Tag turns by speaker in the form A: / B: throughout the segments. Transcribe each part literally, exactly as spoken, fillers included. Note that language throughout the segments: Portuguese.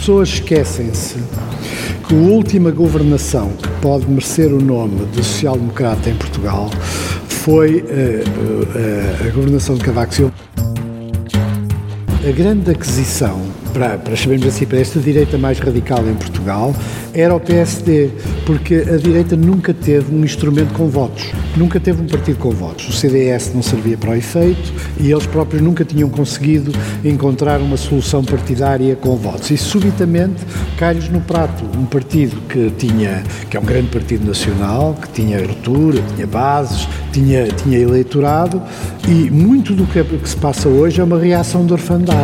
A: pessoas esquecem-se que a última governação que pode merecer o nome de social-democrata em Portugal foi uh, uh, a governação de Cavaco Silva. A grande aquisição, para, para sabermos assim, para esta direita mais radical em Portugal, era o P S D, porque a direita nunca teve um instrumento com votos, nunca teve um partido com votos. O C D S não servia para o efeito e eles próprios nunca tinham conseguido encontrar uma solução partidária com votos. E subitamente cai-lhes no prato um partido que tinha, que é um grande partido nacional, que tinha abertura, tinha bases, tinha, tinha eleitorado, e muito do que, é, que se passa hoje é uma reação de orfandade.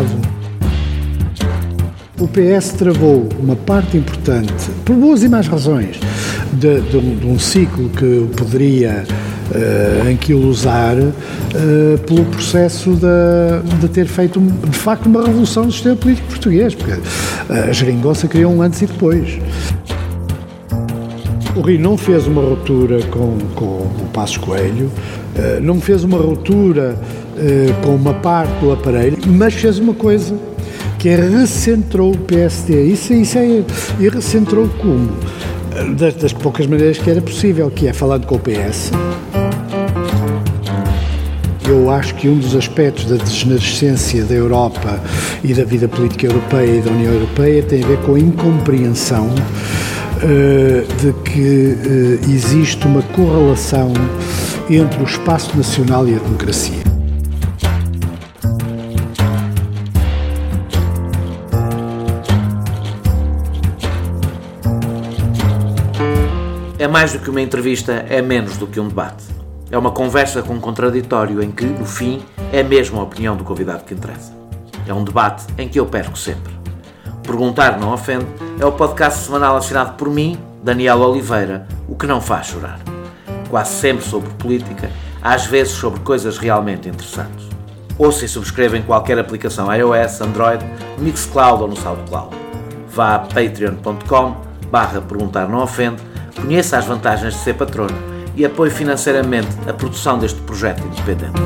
A: O P S travou uma parte importante, por boas e más razões, de, de, um, de um ciclo que poderia uh, anquilosar uh, pelo processo de, de ter feito, de facto, uma revolução do sistema político português, porque a geringonça criou um antes e depois. O Rio não fez uma ruptura com, com o Passos Coelho, uh, não fez uma ruptura uh, com uma parte do aparelho, mas fez uma coisa, que é recentrou o P S D. Isso, isso é, e recentrou como? Das, das poucas maneiras que era possível, que é falando com o P S. Eu acho que um dos aspectos da degenerescência da Europa e da vida política europeia e da União Europeia tem a ver com a incompreensão uh, de que uh, existe uma correlação entre o espaço nacional e a democracia.
B: É mais do que uma entrevista, é menos do que um debate. É uma conversa com um contraditório em que, no fim, é mesmo a opinião do convidado que interessa. É um debate em que eu perco sempre. Perguntar Não Ofende é o podcast semanal assinado por mim, Daniel Oliveira, o que não faz chorar. Quase sempre sobre política, às vezes sobre coisas realmente interessantes. Ouça e subscreva em qualquer aplicação iOS, Android, Mixcloud ou no SoundCloud. Vá a patreon ponto com barra perguntar não ofende, conheça as vantagens de ser patrono e apoie financeiramente a produção deste projeto independente.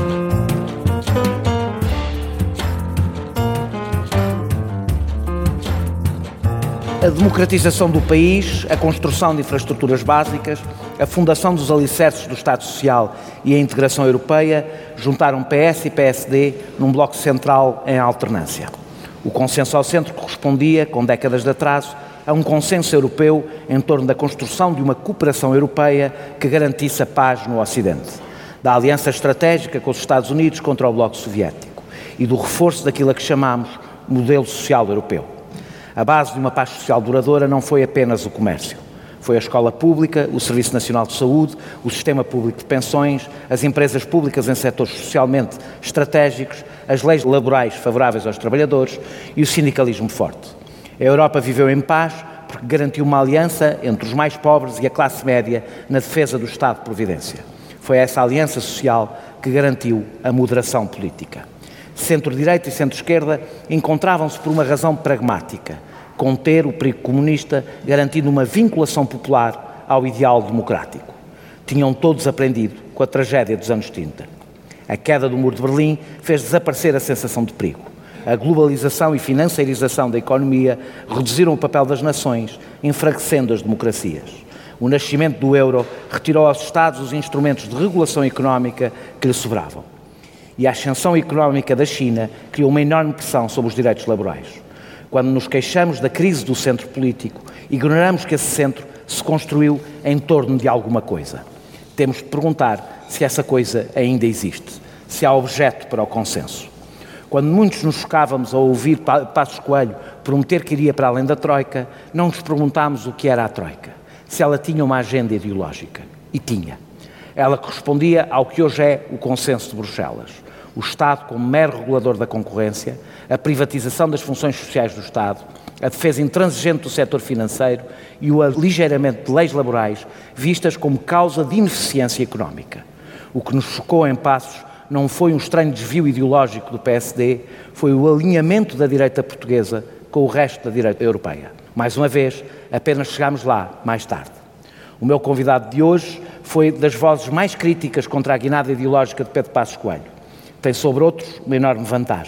C: A democratização do país, a construção de infraestruturas básicas, a fundação dos alicerces do Estado Social e a integração europeia juntaram P S e P S D num bloco central em alternância. O consenso ao centro correspondia, com décadas de atraso, a um consenso europeu em torno da construção de uma cooperação europeia que garantisse a paz no Ocidente, da aliança estratégica com os Estados Unidos contra o Bloco Soviético e do reforço daquilo a que chamamos modelo social europeu. A base de uma paz social duradoura não foi apenas o comércio. Foi a escola pública, o Serviço Nacional de Saúde, o sistema público de pensões, as empresas públicas em setores socialmente estratégicos, as leis laborais favoráveis aos trabalhadores e o sindicalismo forte. A Europa viveu em paz porque garantiu uma aliança entre os mais pobres e a classe média na defesa do Estado de Providência. Foi essa aliança social que garantiu a moderação política. Centro-direita e centro-esquerda encontravam-se por uma razão pragmática: conter o perigo comunista, garantindo uma vinculação popular ao ideal democrático. Tinham todos aprendido com a tragédia dos anos trinta. A queda do Muro de Berlim fez desaparecer a sensação de perigo. A globalização e financiarização da economia reduziram o papel das nações, enfraquecendo as democracias. O nascimento do euro retirou aos Estados os instrumentos de regulação económica que lhe sobravam. E a ascensão económica da China criou uma enorme pressão sobre os direitos laborais. Quando nos queixamos da crise do centro político, ignoramos que esse centro se construiu em torno de alguma coisa. Temos de perguntar se essa coisa ainda existe, se há objeto para o consenso. Quando muitos nos chocávamos ao ouvir Passos Coelho prometer que iria para além da Troika, não nos perguntámos o que era a Troika, se ela tinha uma agenda ideológica. E tinha. Ela correspondia ao que hoje é o consenso de Bruxelas. O Estado como mero regulador da concorrência, a privatização das funções sociais do Estado, a defesa intransigente do setor financeiro e o aligeiramento de leis laborais vistas como causa de ineficiência económica. O que nos chocou em Passos não foi um estranho desvio ideológico do P S D, foi o alinhamento da direita portuguesa com o resto da direita europeia. Mais uma vez, apenas chegámos lá mais tarde. O meu convidado de hoje foi das vozes mais críticas contra a guinada ideológica de Pedro Passos Coelho. Tem sobre outros uma enorme vantagem.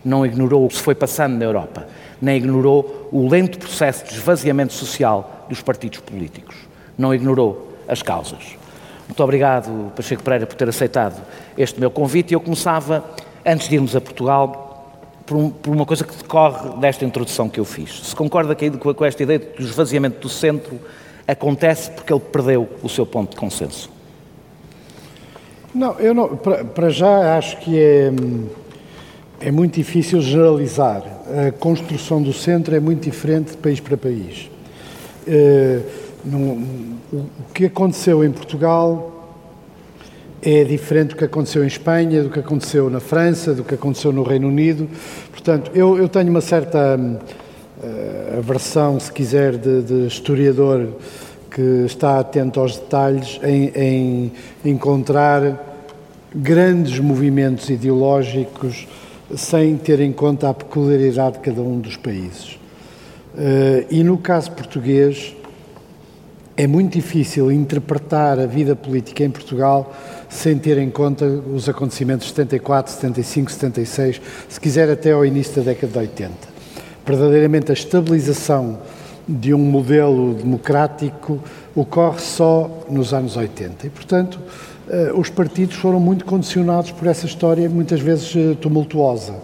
C: não ignorou o que se foi passando na Europa, nem ignorou o lento processo de esvaziamento social dos partidos políticos, não ignorou as causas. Muito obrigado, Pacheco Pereira, por ter aceitado este meu convite. E eu começava, antes de irmos a Portugal, por, um, por uma coisa que decorre desta introdução que eu fiz. Se concorda que, com esta ideia de que o esvaziamento do centro acontece porque ele perdeu o seu ponto de consenso?
A: Não, eu não, para, para já acho que é, é muito difícil generalizar. A construção do centro é muito diferente de país para país. Uh, no, o que aconteceu em Portugal é diferente do que aconteceu em Espanha, do que aconteceu na França, do que aconteceu no Reino Unido. Portanto, eu, eu tenho uma certa uh, aversão, se quiser, de, de historiador que está atento aos detalhes em, em encontrar grandes movimentos ideológicos sem ter em conta a peculiaridade de cada um dos países. Uh, e no caso português, é muito difícil interpretar a vida política em Portugal sem ter em conta os acontecimentos de setenta e quatro, setenta e cinco, setenta e seis, se quiser até ao início da década de oitenta. Verdadeiramente a estabilização de um modelo democrático ocorre só nos anos oitenta e, portanto, uh, os partidos foram muito condicionados por essa história, muitas vezes uh, tumultuosa.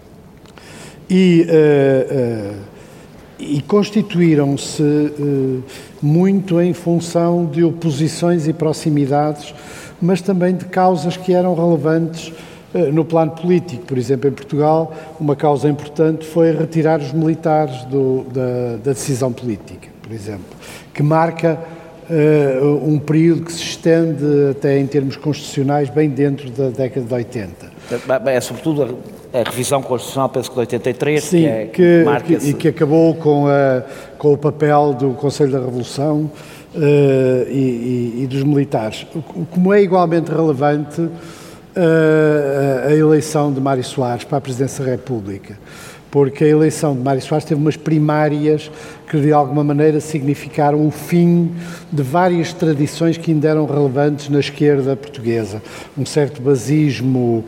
A: E... Uh, uh, E constituíram-se eh, muito em função de oposições e proximidades, mas também de causas que eram relevantes eh, no plano político. Por exemplo, em Portugal, uma causa importante foi retirar os militares do, da, da decisão política, por exemplo, que marca eh, um período que se estende até em termos constitucionais bem dentro da década de oitenta.
C: É sobretudo a revisão constitucional, penso que de oitenta e três,
A: Sim,
C: que, é,
A: que,
C: que marca
A: que,
C: esse...
A: e que acabou com, a, com o papel do Conselho da Revolução uh, e, e, e dos militares. Como é igualmente relevante uh, a eleição de Mário Soares para a Presidência da República, porque a eleição de Mário Soares teve umas primárias que de alguma maneira significaram o fim de várias tradições que ainda eram relevantes na esquerda portuguesa. Um certo basismo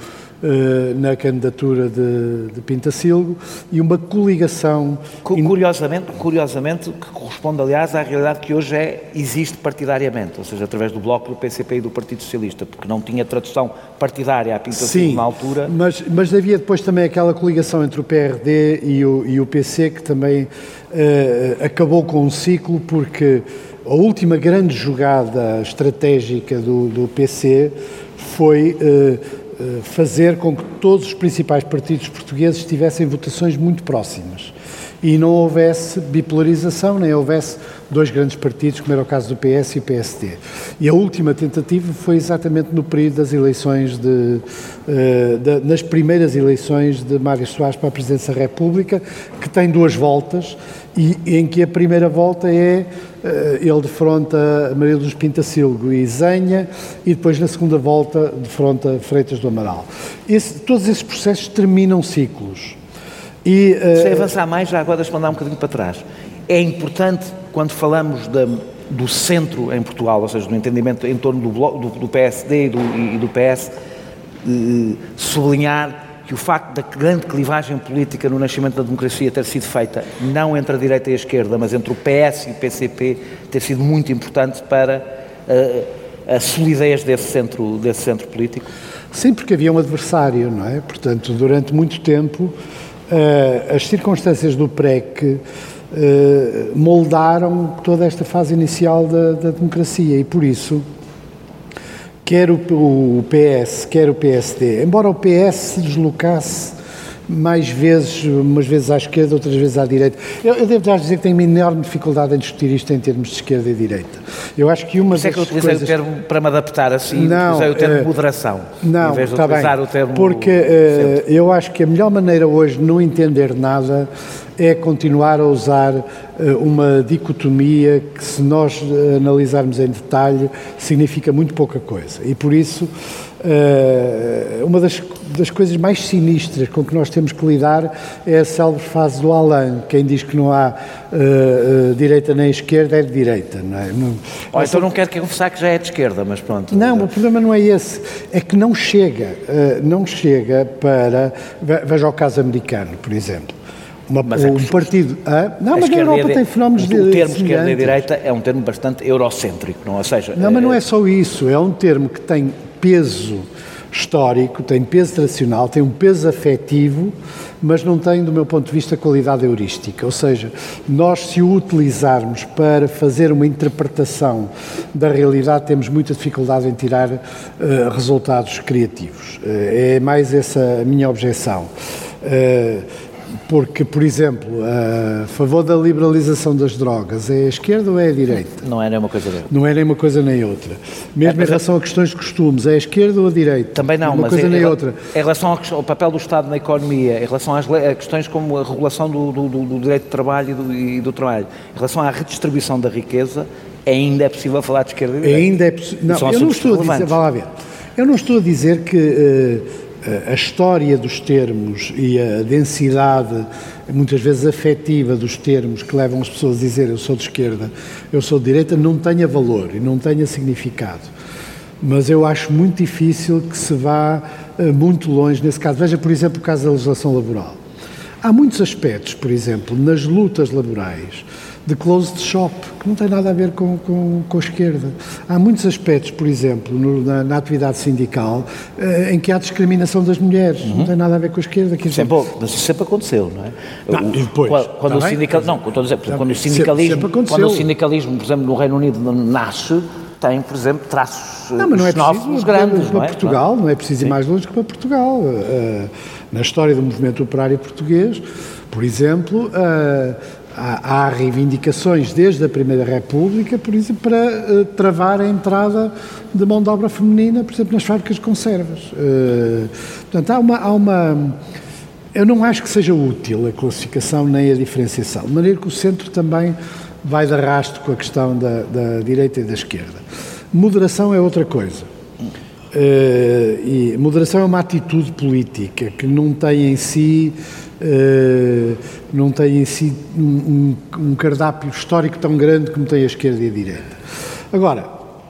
A: na candidatura de, de Pintacilgo e uma coligação...
C: Curiosamente, curiosamente, que corresponde, aliás, à realidade que hoje é, existe partidariamente, ou seja, através do Bloco, do P C P e do Partido Socialista, porque não tinha tradução partidária a Pintacilgo na altura.
A: Mas, mas havia depois também aquela coligação entre o P R D e o, e o P C, que também uh, acabou com um ciclo, porque a última grande jogada estratégica do, do P C foi... Uh, fazer com que todos os principais partidos portugueses tivessem votações muito próximas e não houvesse bipolarização, nem houvesse dois grandes partidos, como era o caso do P S e o P S D. E a última tentativa foi exatamente no período das eleições, de, uh, de, nas primeiras eleições de Mário Soares para a Presidência da República, que tem duas voltas, e em que a primeira volta é uh, ele defronta Maria dos Pintacilgo e Zenha, e depois na segunda volta defronta Freitas do Amaral. Esse, todos esses processos terminam ciclos. E, uh,
C: Se avançar mais, já agora deixa-me andar um bocadinho para trás. É importante, quando falamos da, do centro em Portugal, ou seja, do entendimento em torno do, do, do P S D e do, e do P S, uh, sublinhar que o facto da grande clivagem política no nascimento da democracia ter sido feita não entre a direita e a esquerda, mas entre o P S e o P C P, ter sido muito importante para uh, a solidez desse centro, desse centro político?
A: Sim, porque havia um adversário, não é? Portanto, durante muito tempo, uh, as circunstâncias do P R E C uh, moldaram toda esta fase inicial da, da democracia e, por isso, quer o, o P S, quer o P S D, embora o P S se deslocasse mais vezes, umas vezes à esquerda, outras vezes à direita. Eu, eu devo já dizer que tenho uma enorme dificuldade em discutir isto em termos de esquerda e direita. Eu acho que uma das coisas...
C: é que eu utilizei
A: coisas...
C: o termo, para me adaptar assim,
A: não,
C: utilizei o termo
A: uh,
C: moderação,
A: não,
C: em vez de
A: tá
C: utilizar
A: bem,
C: o termo...
A: porque uh, eu acho que a melhor maneira hoje de não entender nada é continuar a usar uh, uma dicotomia que, se nós uh, analisarmos em detalhe, significa muito pouca coisa. E por isso, uh, uma das das coisas mais sinistras com que nós temos que lidar é a célebre fase do Alain. Quem diz que não há uh, uh, direita nem esquerda é de direita, não é? Não,
C: Ou então não quero confessar que já é de esquerda, mas pronto.
A: Não, o problema não é esse. É que não chega, uh, não chega para... Veja o caso americano, por exemplo. Uma, um que, partido... Ah, não, mas a Europa tem fenómenos de...
C: O termo esquerda e direita é um termo bastante eurocêntrico, não é? Ou seja...
A: Não, mas não é só isso. É um termo que tem peso histórico, tem peso tradicional, tem um peso afetivo, mas não tem, do meu ponto de vista, qualidade heurística. Ou seja, nós, se o utilizarmos para fazer uma interpretação da realidade, temos muita dificuldade em tirar uh, resultados criativos. Uh, é mais essa a minha objeção. Uh, Porque, por exemplo, a favor da liberalização das drogas é a esquerda ou é a direita?
C: Não é nem uma coisa nem outra.
A: Não é nem uma coisa nem outra. Mesmo é, em relação a questões de costumes, é a esquerda ou a direita?
C: Também não,
A: uma
C: mas
A: coisa
C: em,
A: nem
C: em,
A: outra.
C: Em relação ao, ao papel do Estado na economia, em relação às a questões como a regulação do, do, do direito de trabalho e do, e do trabalho, em relação à redistribuição da riqueza, ainda é possível falar de esquerda e direita.
A: Ainda é possível. Não, eu não estou a dizer, vá lá ver. Eu não estou a dizer que uh, a história dos termos e a densidade, muitas vezes afetiva, dos termos que levam as pessoas a dizer eu sou de esquerda, eu sou de direita, não tenha valor e não tenha significado. Mas eu acho muito difícil que se vá uh, muito longe nesse caso. Veja, por exemplo, o caso da legislação laboral. Há muitos aspectos, por exemplo, nas lutas laborais, de closed shop, que não tem nada a ver com, com, com a esquerda. Há muitos aspectos, por exemplo, no, na, na atividade sindical, eh, em que há discriminação das mulheres, uhum. não tem nada a ver com a esquerda. Que
C: sempre, mas isso sempre aconteceu, não é?
A: Não,
C: o,
A: e depois,
C: quando, quando
A: tá
C: o sindical, não, estou a dizer,
A: tá
C: quando, o
A: sempre,
C: sindicalismo,
A: sempre
C: quando o sindicalismo, por exemplo, no Reino Unido nasce, tem, por exemplo, traços
A: não, mas não é
C: xenófobos grandes.
A: Para
C: não é?
A: Portugal, não é preciso ir mais longe que para Portugal. Uh, na história do movimento operário português, por exemplo, uh, há, há reivindicações desde a Primeira República, por exemplo, para uh, travar a entrada de mão de obra feminina, por exemplo, nas fábricas de conservas. Uh, portanto, há uma... Há uma eu não acho que seja útil a classificação nem a diferenciação, de maneira que o centro também vai de arrasto com a questão da, da direita e da esquerda. Moderação é outra coisa. Uh, e moderação é uma atitude política que não tem em si, uh, não tem em si um, um, um cardápio histórico tão grande como tem a esquerda e a direita. Agora,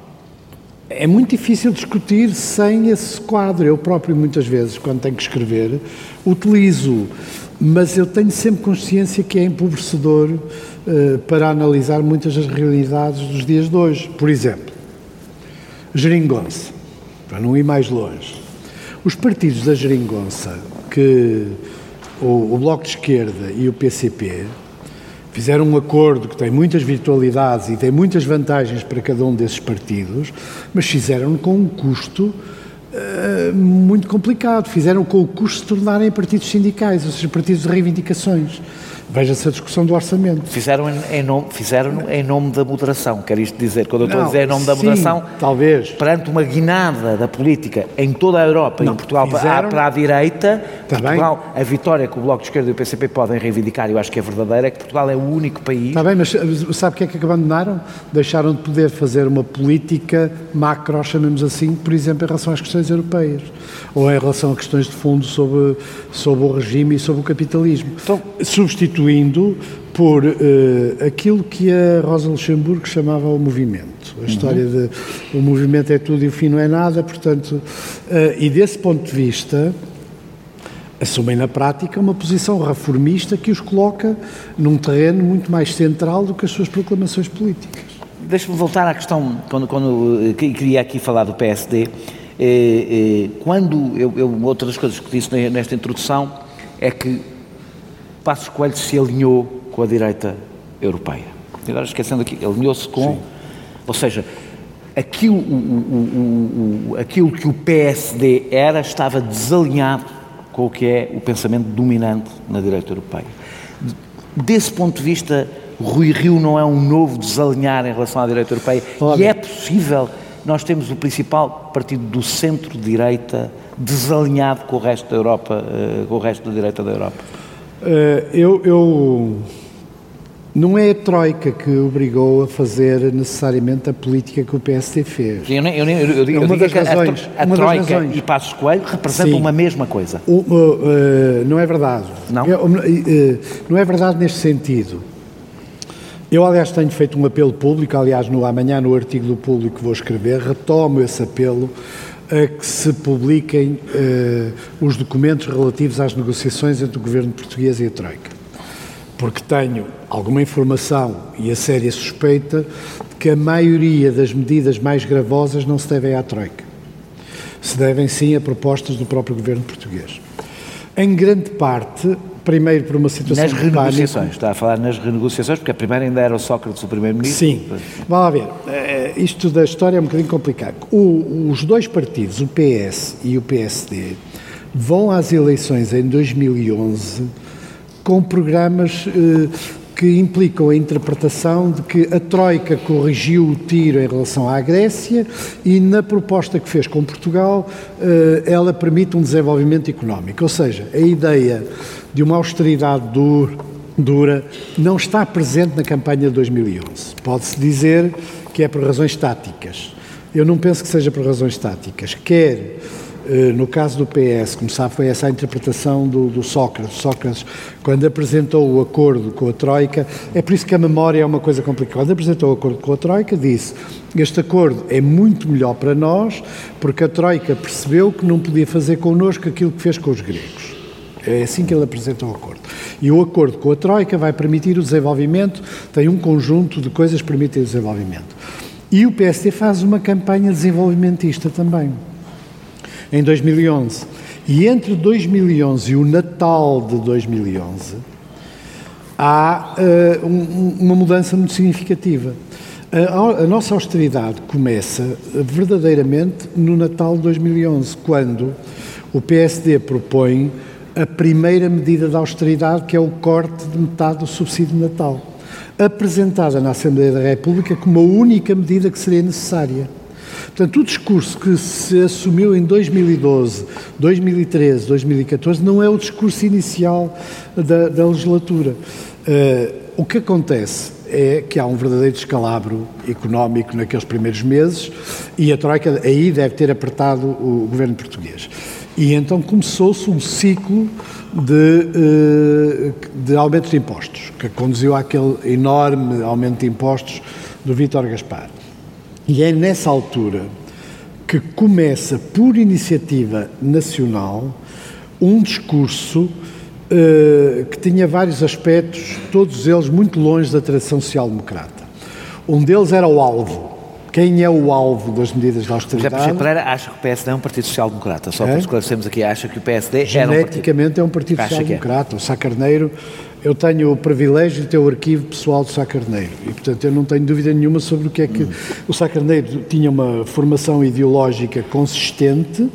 A: é muito difícil discutir sem esse quadro. Eu próprio, muitas vezes, quando tenho que escrever, utilizo, mas eu tenho sempre consciência que é empobrecedor uh, para analisar muitas das realidades dos dias de hoje. Por exemplo, geringonça, para não ir mais longe. Os partidos da geringonça, que o, o Bloco de Esquerda e o P C P, fizeram um acordo que tem muitas virtualidades e tem muitas vantagens para cada um desses partidos, mas fizeram com um custo uh, muito complicado. Fizeram com o custo de se tornarem partidos sindicais, ou seja, partidos de reivindicações. Veja-se a discussão do orçamento.
C: Fizeram em nome, fizeram em nome da moderação, quero isto dizer. Quando eu estou
A: não,
C: a dizer em nome da
A: sim,
C: moderação,
A: talvez.
C: Perante uma guinada da política em toda a Europa e em Portugal fizeram, para a direita, tá Portugal, bem. A vitória que o Bloco de Esquerda e o P C P podem reivindicar, eu acho que é verdadeira, é que Portugal é o único país...
A: Está bem, mas sabe o que é que abandonaram? Deixaram de poder fazer uma política macro, chamemos assim, por exemplo, em relação às questões europeias, ou em relação a questões de fundo sobre, sobre o regime e sobre o capitalismo. Então, substituindo por uh, aquilo que a Rosa Luxemburgo chamava o movimento. A uhum. história de o movimento é tudo e o fim não é nada, portanto, uh, e desse ponto de vista, assumem na prática uma posição reformista que os coloca num terreno muito mais central do que as suas proclamações políticas.
C: Deixa-me voltar à questão, quando, quando queria aqui falar do P S D, eh, eh, quando, eu, eu, outra das coisas que disse nesta introdução é que Passos Coelho se alinhou com a direita europeia. E agora esquecendo aqui, alinhou-se com... Sim. Ou seja, aquilo, o, o, o, aquilo que o P S D era estava desalinhado com o que é o pensamento dominante na direita europeia. Desse ponto de vista, Rui Rio não é um novo desalinhar em relação à direita europeia. Olha. E é possível... Nós temos o principal partido do centro-direita desalinhado com o resto da Europa, com o resto da direita da Europa.
A: Uh, eu, eu Não é a Troika que obrigou a fazer necessariamente a política que o P S D fez.
C: Eu, eu, eu, eu digo,
A: é uma
C: eu
A: das
C: digo
A: razões.
C: que a, a
A: uma
C: Troika
A: das razões.
C: e Passos Coelho representam
A: Sim.
C: uma mesma coisa.
A: O, uh, uh, não é verdade.
C: Não?
A: Eu, uh, não é verdade neste sentido. Eu, aliás, tenho feito um apelo público, aliás, no, amanhã no artigo do Público que vou escrever, retomo esse apelo a que se publiquem uh, os documentos relativos às negociações entre o governo português e a Troika. Porque tenho alguma informação e a séria suspeita de que a maioria das medidas mais gravosas não se devem à Troika. Se devem, sim, a propostas do próprio governo português. Em grande parte, primeiro por uma situação
C: nas
A: de
C: renegociações,
A: pânico.
C: está a falar nas renegociações, porque a primeira ainda era o Sócrates o primeiro-ministro.
A: Sim, vamos lá ver, uh, isto da história é um bocadinho complicado. O, os dois partidos, o P S e o P S D, vão às eleições em dois mil e onze com programas eh, que implicam a interpretação de que a Troika corrigiu o tiro em relação à Grécia e na proposta que fez com Portugal eh, ela permite um desenvolvimento económico. Ou seja, a ideia de uma austeridade dura, dura não está presente na campanha de dois mil e onze. Pode-se dizer que é por razões táticas. Eu não penso que seja por razões táticas. Quer no caso do P S, como sabe, foi essa a interpretação do, do Sócrates. Sócrates, quando apresentou o acordo com a Troika, é por isso que a memória é uma coisa complicada. Quando apresentou o acordo com a Troika, disse: este acordo é muito melhor para nós, porque a Troika percebeu que não podia fazer connosco aquilo que fez com os gregos. É assim que ele apresentou o acordo. E o acordo com a Troika vai permitir o desenvolvimento, tem um conjunto de coisas que permitem o desenvolvimento. E o P S D faz uma campanha desenvolvimentista também. Em dois mil e onze. E entre dois mil e onze e o Natal de dois mil e onze há uh, um, uma mudança muito significativa. A, a nossa austeridade começa verdadeiramente no Natal de dois mil e onze, quando o P S D propõe a primeira medida de austeridade, que é o corte de metade do subsídio de Natal, apresentada na Assembleia da República como a única medida que seria necessária. Portanto, o discurso que se assumiu em dois mil e doze, dois mil e treze, dois mil e catorze não é o discurso inicial da, da legislatura. Uh, o que acontece é que há um verdadeiro descalabro económico naqueles primeiros meses e a Troika aí deve ter apertado o governo português. E então começou-se um ciclo de, uh, de aumento de impostos, que conduziu àquele enorme aumento de impostos do Vítor Gaspar. E é nessa altura que começa, por iniciativa nacional, um discurso uh, que tinha vários aspectos, todos eles muito longe da tradição social-democrata. Um deles era o alvo. Quem é o alvo das medidas de austeridade?
C: José Pacheco Pereira acha que o P S D é um partido social-democrata. Só é? para esclarecermos aqui, acha que o P S D era um partido...
A: Geneticamente é um partido social-democrata. É. O Sá Carneiro... Eu tenho o privilégio de ter o arquivo pessoal do Sá Carneiro e, portanto, eu não tenho dúvida nenhuma sobre o que é que... Hum. O Sá Carneiro tinha uma formação ideológica consistente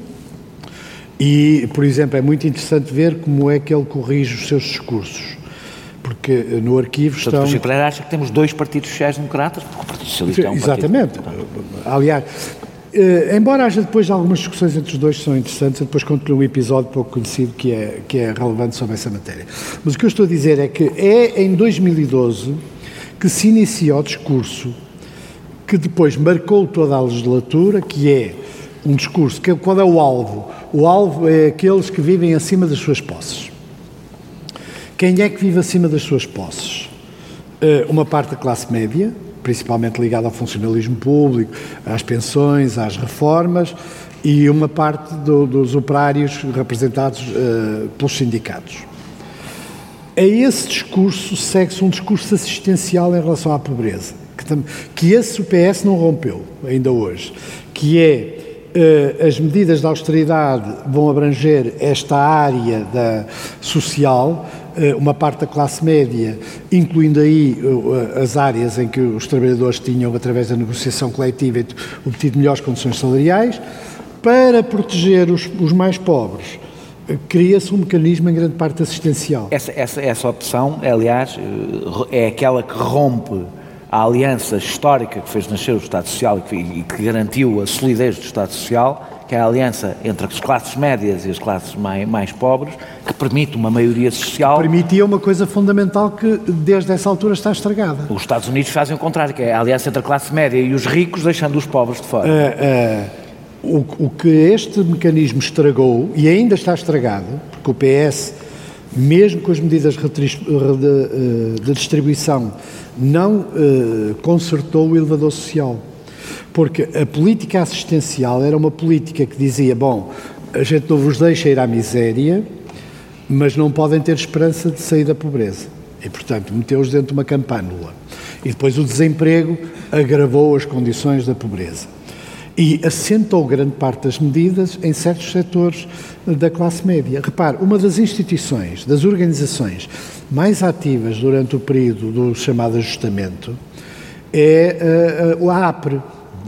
A: e, por exemplo, é muito interessante ver como é que ele corrige os seus discursos, porque no arquivo
C: portanto,
A: estão...
C: O Pacheco Pereira acha que temos dois partidos sociais-democratas, porque o Partido Socialista é um
A: Exatamente.
C: partido...
A: Exatamente. Aliás... Uh, embora haja depois algumas discussões entre os dois que são interessantes, eu depois conto-lhe um episódio pouco conhecido que é, que é relevante sobre essa matéria. Mas o que eu estou a dizer é que é em dois mil e doze que se inicia o discurso que depois marcou toda a legislatura, que é um discurso, que, qual é o alvo? O alvo é aqueles que vivem acima das suas posses. Quem é que vive acima das suas posses? Uh, uma parte da classe média, principalmente ligada ao funcionalismo público, às pensões, às reformas, e uma parte do, dos operários representados uh, pelos sindicatos. A esse discurso segue-se um discurso assistencial em relação à pobreza, que, tam, que esse o P S não rompeu, ainda hoje, que é uh, as medidas de austeridade vão abranger esta área da social, uma parte da classe média, incluindo aí as áreas em que os trabalhadores tinham, através da negociação coletiva, obtido melhores condições salariais, para proteger os, os mais pobres. Cria-se um mecanismo em grande parte assistencial.
C: Essa, essa, essa opção, aliás, é aquela que rompe a aliança histórica que fez nascer o Estado Social e que, e que garantiu a solidez do Estado Social, que é a aliança entre as classes médias e as classes mais, mais pobres, que permite uma maioria social...
A: Permitia uma coisa fundamental que desde essa altura está estragada.
C: Os Estados Unidos fazem o contrário, que é a aliança entre a classe média e os ricos, deixando os pobres de fora.
A: Uh, uh, o, o que este mecanismo estragou, e ainda está estragado, porque o P S, mesmo com as medidas de, de, de distribuição, não uh, consertou o elevador social. Porque a política assistencial era uma política que dizia, bom, a gente não vos deixa ir à miséria, mas não podem ter esperança de sair da pobreza. E, portanto, meteu-os dentro de uma campânula. E depois o desemprego agravou as condições da pobreza. E assentou grande parte das medidas em certos setores da classe média. Repare, uma das instituições, das organizações mais ativas durante o período do chamado ajustamento é uh, a APRE.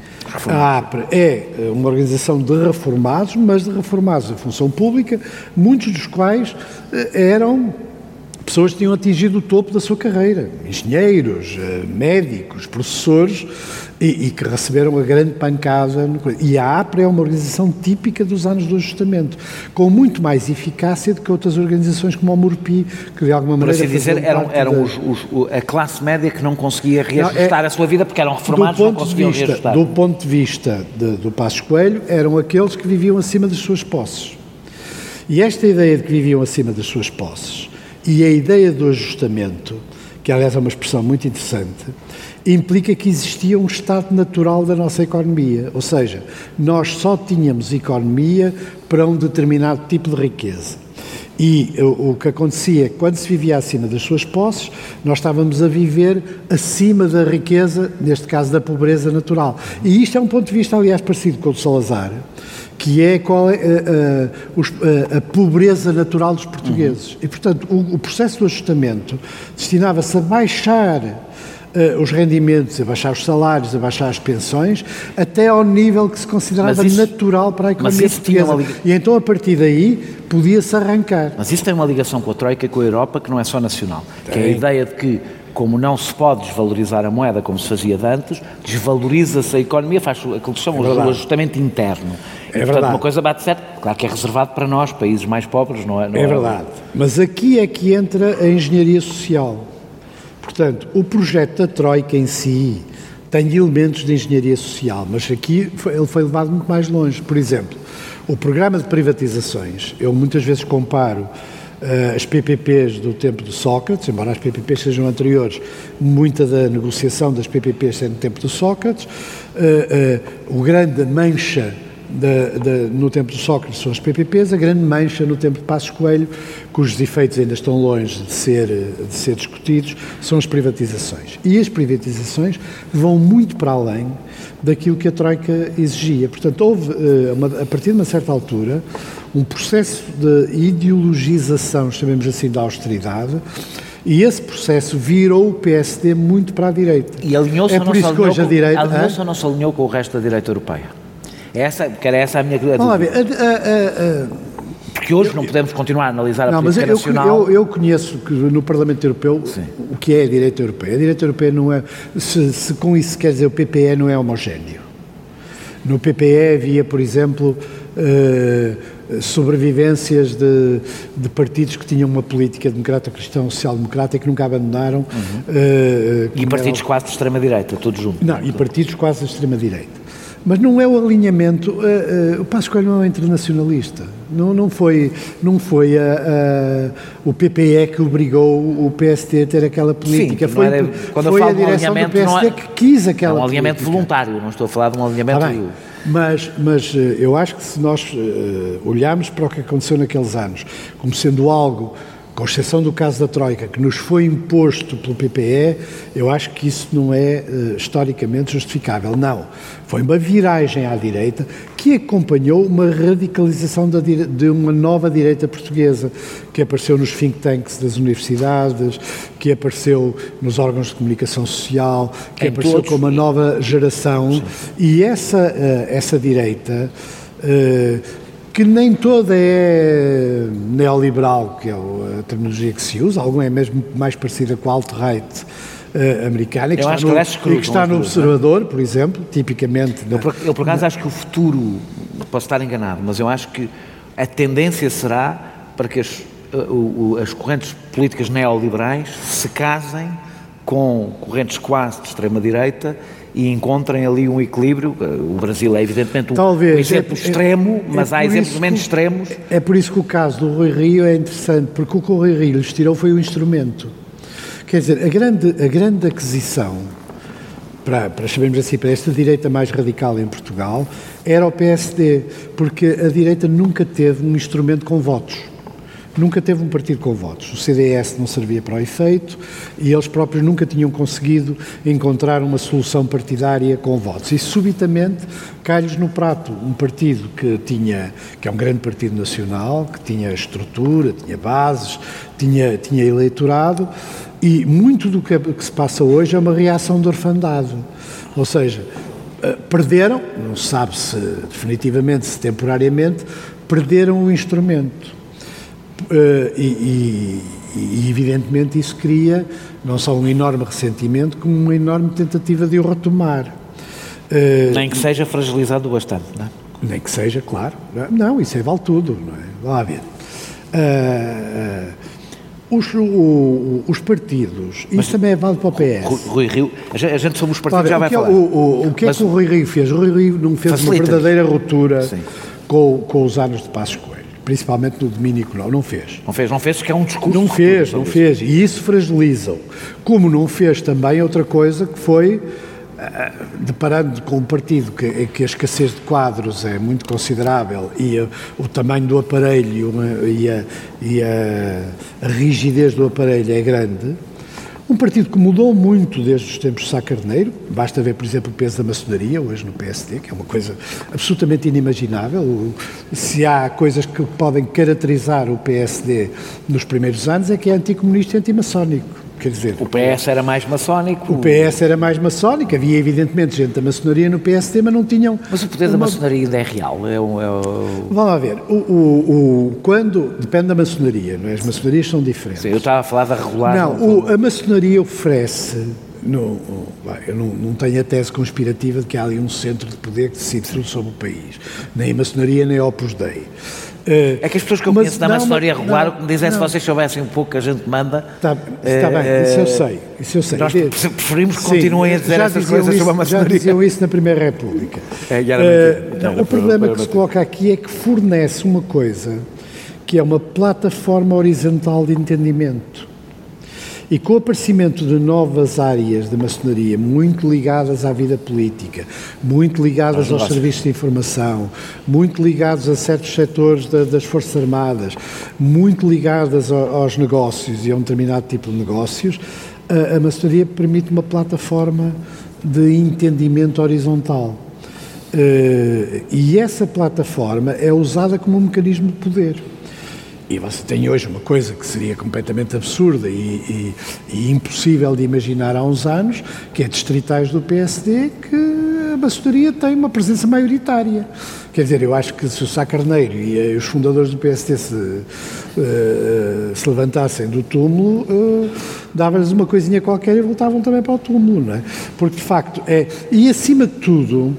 A: A APRE é uma organização de reformados, mas de reformados da função pública, muitos dos quais eram pessoas que tinham atingido o topo da sua carreira, engenheiros, médicos, professores, e, e que receberam a grande pancada. E a APRE é uma organização típica dos anos do ajustamento, com muito mais eficácia do que outras organizações como o MURPI, que de alguma maneira...
C: Por assim dizer, eram, eram da... os, os, a classe média que não conseguia reajustar não, é, a sua vida porque eram reformados e não conseguiam
A: vista,
C: reajustar.
A: Do ponto de vista de, do Passos Coelho, eram aqueles que viviam acima das suas posses. E esta ideia de que viviam acima das suas posses e a ideia do ajustamento, que aliás é uma expressão muito interessante, implica que existia um estado natural da nossa economia, ou seja, nós só tínhamos economia para um determinado tipo de riqueza. E o, o que acontecia, quando se vivia acima das suas posses, nós estávamos a viver acima da riqueza, neste caso da pobreza natural. E isto é um ponto de vista, aliás, parecido com o de Salazar, que é, qual é a, a, a pobreza natural dos portugueses. Uhum. E, portanto, o, o processo do ajustamento destinava-se a baixar uh, os rendimentos, a baixar os salários, a baixar as pensões, até ao nível que se considerava isso, natural para a economia portuguesa. Liga... E então, a partir daí, podia-se arrancar.
C: Mas isso tem uma ligação com a Troika e com a Europa que não é só nacional, tem. Que é a ideia de que, como não se pode desvalorizar a moeda como se fazia de antes, desvaloriza-se a economia, faz aquilo que se chama o ajustamento interno.
A: É
C: e, portanto,
A: verdade.
C: Uma coisa bate certo, claro que é reservado para nós, países mais pobres, não é? Não
A: é verdade. É... Mas aqui é que entra a engenharia social. Portanto, o projeto da Troika em si tem elementos de engenharia social, mas aqui foi, ele foi levado muito mais longe. Por exemplo, o programa de privatizações, eu muitas vezes comparo uh, as P P Ps do tempo de Sócrates, embora as P P Ps sejam anteriores, muita da negociação das P P Ps é no tempo de Sócrates, uh, uh, o grande mancha Da, da, no tempo de Sócrates são as P P Ps, a grande mancha no tempo de Passos Coelho, cujos efeitos ainda estão longe de ser, de ser discutidos, são as privatizações. E as privatizações vão muito para além daquilo que a Troika exigia. Portanto, houve, uma, a partir de uma certa altura, um processo de ideologização, chamemos assim, da austeridade, e esse processo virou o P S D muito para a direita.
C: E alinhou-se
A: é por isso que hoje a direita...
C: Alinhou-se ou não se alinhou com o resto da direita europeia? Essa, porque era essa a minha dúvida.
A: Vamos lá ver, a, a, a,
C: porque hoje eu, não podemos continuar a analisar a
A: não,
C: política
A: mas eu,
C: nacional.
A: Eu, eu conheço que no Parlamento Europeu Sim. o que é a direita europeia. A direita europeia não é, se, se com isso quer dizer o P P E não é homogéneo. No P P E havia, por exemplo, uh, sobrevivências de, de partidos que tinham uma política democrata-cristã, social-democrata e que nunca abandonaram. Uhum. Uh,
C: e partidos era... quase de extrema-direita, todos juntos.
A: Não, e partidos quase de extrema-direita. Mas não é o alinhamento, uh, uh, o Passos Coelho não é internacionalista, não, não foi, não foi a, a, o P P E que obrigou o P S D a ter aquela política,
C: Sim,
A: foi,
C: era, quando
A: foi
C: eu falo
A: a direção do P S D
C: é,
A: que quis aquela política. É
C: um alinhamento
A: política.
C: voluntário, não estou a falar de um alinhamento...
A: Tá bem, mas, mas eu acho que se nós uh, olharmos para o que aconteceu naqueles anos como sendo algo, com exceção do caso da Troika, que nos foi imposto pelo P P E, eu acho que isso não é uh, historicamente justificável. Não. Foi uma viragem à direita que acompanhou uma radicalização da dire... de uma nova direita portuguesa, que apareceu nos think tanks das universidades, que apareceu nos órgãos de comunicação social, que em apareceu todos... com uma nova geração. Sim. E essa, uh, essa direita... Uh, que nem toda é neoliberal, que é a terminologia que se usa, alguma é mesmo mais parecida com a alt-right uh, americana, que
C: eu
A: está, no, que que está no Observador, por exemplo, tipicamente.
C: Eu, por, eu, por acaso, acho que o futuro, posso estar enganado, mas eu acho que a tendência será para que as, uh, as correntes políticas neoliberais se casem com correntes quase de extrema-direita e encontrem ali um equilíbrio. O Brasil é evidentemente um, Talvez, um exemplo é, extremo, é, mas é há exemplos menos que, extremos.
A: É por isso que o caso do Rui Rio é interessante, porque o que o Rui Rio lhes tirou foi o instrumento. Quer dizer, a grande, a grande aquisição, para, para sabermos assim, para esta direita mais radical em Portugal, era o P S D, porque a direita nunca teve um instrumento com votos. Nunca teve um partido com votos. O C D S não servia para o efeito e eles próprios nunca tinham conseguido encontrar uma solução partidária com votos. E subitamente cai-lhes no prato um partido que tinha, que é um grande partido nacional, que tinha estrutura, tinha bases, tinha, tinha eleitorado, e muito do que, que se passa hoje é uma reação de orfandade. Ou seja, perderam, não se sabe se definitivamente, se temporariamente, perderam o instrumento. Uh, e, e, e evidentemente isso cria não só um enorme ressentimento, como uma enorme tentativa de o retomar.
C: Uh, nem que seja fragilizado bastante, não é?
A: Nem que seja, claro. Não, isso aí vale tudo, não é? Vá lá ver. Uh, uh, os, o, os partidos, mas, isso também é válido para o P S.
C: Rui Rio, a gente sobre os partidos já vai
A: falar.
C: O,
A: o, o que é mas, que o Rui Rio fez? O Rui Rio não fez uma verdadeira ruptura com, com os anos de Passos Coelho. Principalmente no domínio económico, não fez.
C: Não fez, não fez, que é um discurso.
A: Não fez, não fez, e isso fragiliza-o. Como não fez também outra coisa que foi, uh, deparando com um partido que, que a escassez de quadros é muito considerável e uh, o tamanho do aparelho uh, e, a, e a, a rigidez do aparelho é grande, um partido que mudou muito desde os tempos de Sá Carneiro, basta ver, por exemplo, o peso da maçonaria hoje no P S D, que é uma coisa absolutamente inimaginável. Se há coisas que podem caracterizar o P S D nos primeiros anos é que é anticomunista e antimaçónico. Quer dizer,
C: o P S era mais maçónico.
A: O P S era mais maçónico, havia evidentemente gente da maçonaria no P S D, mas não tinham...
C: Mas o poder uma... da maçonaria ainda é real? É um, é um...
A: Vamos lá ver, o, o, o, quando, depende da maçonaria, não é? As maçonarias são diferentes.
C: Sim, eu estava a falar da regular.
A: Não, o, a maçonaria oferece, no, eu não, não tenho a tese conspirativa de que há ali um centro de poder que decide tudo sobre o país, nem a maçonaria nem a Opus Dei.
C: Uh, é que as pessoas que eu conheço da maçonaria regular, o que me dizem é se vocês soubessem um pouco que a gente manda...
A: Está tá uh, bem, isso eu sei, isso eu sei.
C: Nós preferimos que continuem a dizer essas coisas
A: isso,
C: sobre a maçonaria.
A: Já diziam isso na Primeira República.
C: É,
A: uh, não, o problema que se coloca aqui é que fornece uma coisa que é uma plataforma horizontal de entendimento. E com o aparecimento de novas áreas da maçonaria, muito ligadas à vida política, muito ligadas aos serviços de informação, muito ligadas a certos setores da, das Forças Armadas, muito ligadas a, aos negócios e a um determinado tipo de negócios, a, a maçonaria permite uma plataforma de entendimento horizontal. Uh, e essa plataforma é usada como um mecanismo de poder. E você tem hoje uma coisa que seria completamente absurda e, e, e impossível de imaginar há uns anos, que é distritais do P S D, que a maçonaria tem uma presença maioritária. Quer dizer, eu acho que se o Sá Carneiro e os fundadores do P S D se, uh, se levantassem do túmulo, uh, dava-lhes uma coisinha qualquer e voltavam também para o túmulo, não é? Porque, de facto, é... E, acima de tudo...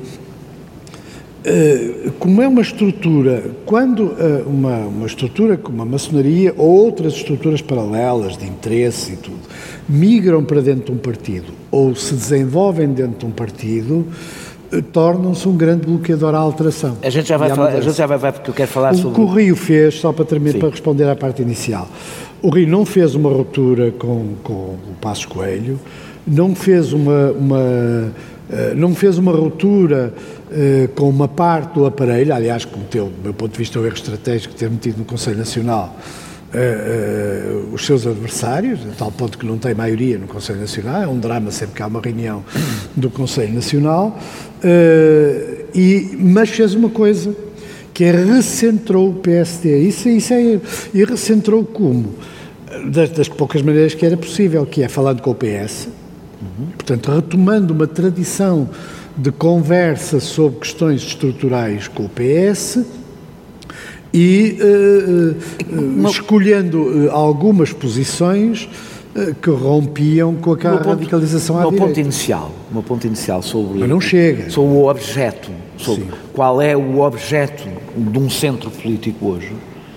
A: Uh, como é uma estrutura, quando uh, uma, uma estrutura como a maçonaria ou outras estruturas paralelas de interesse e tudo, migram para dentro de um partido ou se desenvolvem dentro de um partido, uh, tornam-se um grande bloqueador à alteração.
C: A gente já vai falar, a gente já vai, vai porque eu quero falar
A: o
C: sobre...
A: O que o Rio fez, só para terminar, para responder à parte inicial, o Rio não fez uma ruptura com, com o Passos Coelho, não fez uma... uma uh, não fez uma ruptura uh, com uma parte do aparelho, aliás, cometeu, do meu ponto de vista, o erro estratégico de ter metido no Conselho Nacional uh, uh, os seus adversários, a tal ponto que não tem maioria no Conselho Nacional, é um drama sempre que há uma reunião do Conselho Nacional, uh, e, mas fez uma coisa, que é recentrou o P S D, isso, isso é, e recentrou como? Das, das poucas maneiras que era possível, que é falando com o P S, uhum. Portanto, retomando uma tradição de conversa sobre questões estruturais com o P S e uh, uh, escolhendo uh, algumas posições que rompiam com aquela
C: ponto,
A: radicalização à
C: meu
A: direita.
C: Ponto inicial, meu ponto inicial sobre...
A: Mas não chega.
C: Sobre o objeto, sobre
A: Sim.
C: qual é o objeto de um centro político hoje,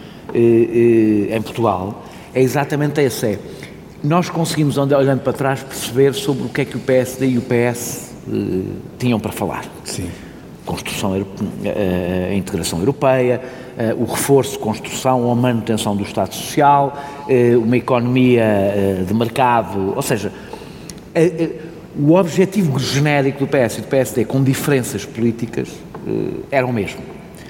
C: eh, eh, em Portugal, é exatamente esse. É, nós conseguimos, olhando para trás, perceber sobre o que é que o P S D e o P S eh, tinham para falar.
A: Sim.
C: Construção, a integração europeia, o reforço, construção ou manutenção do Estado Social, uma economia de mercado, ou seja, o objetivo genérico do P S e do P S D, com diferenças políticas, era o mesmo.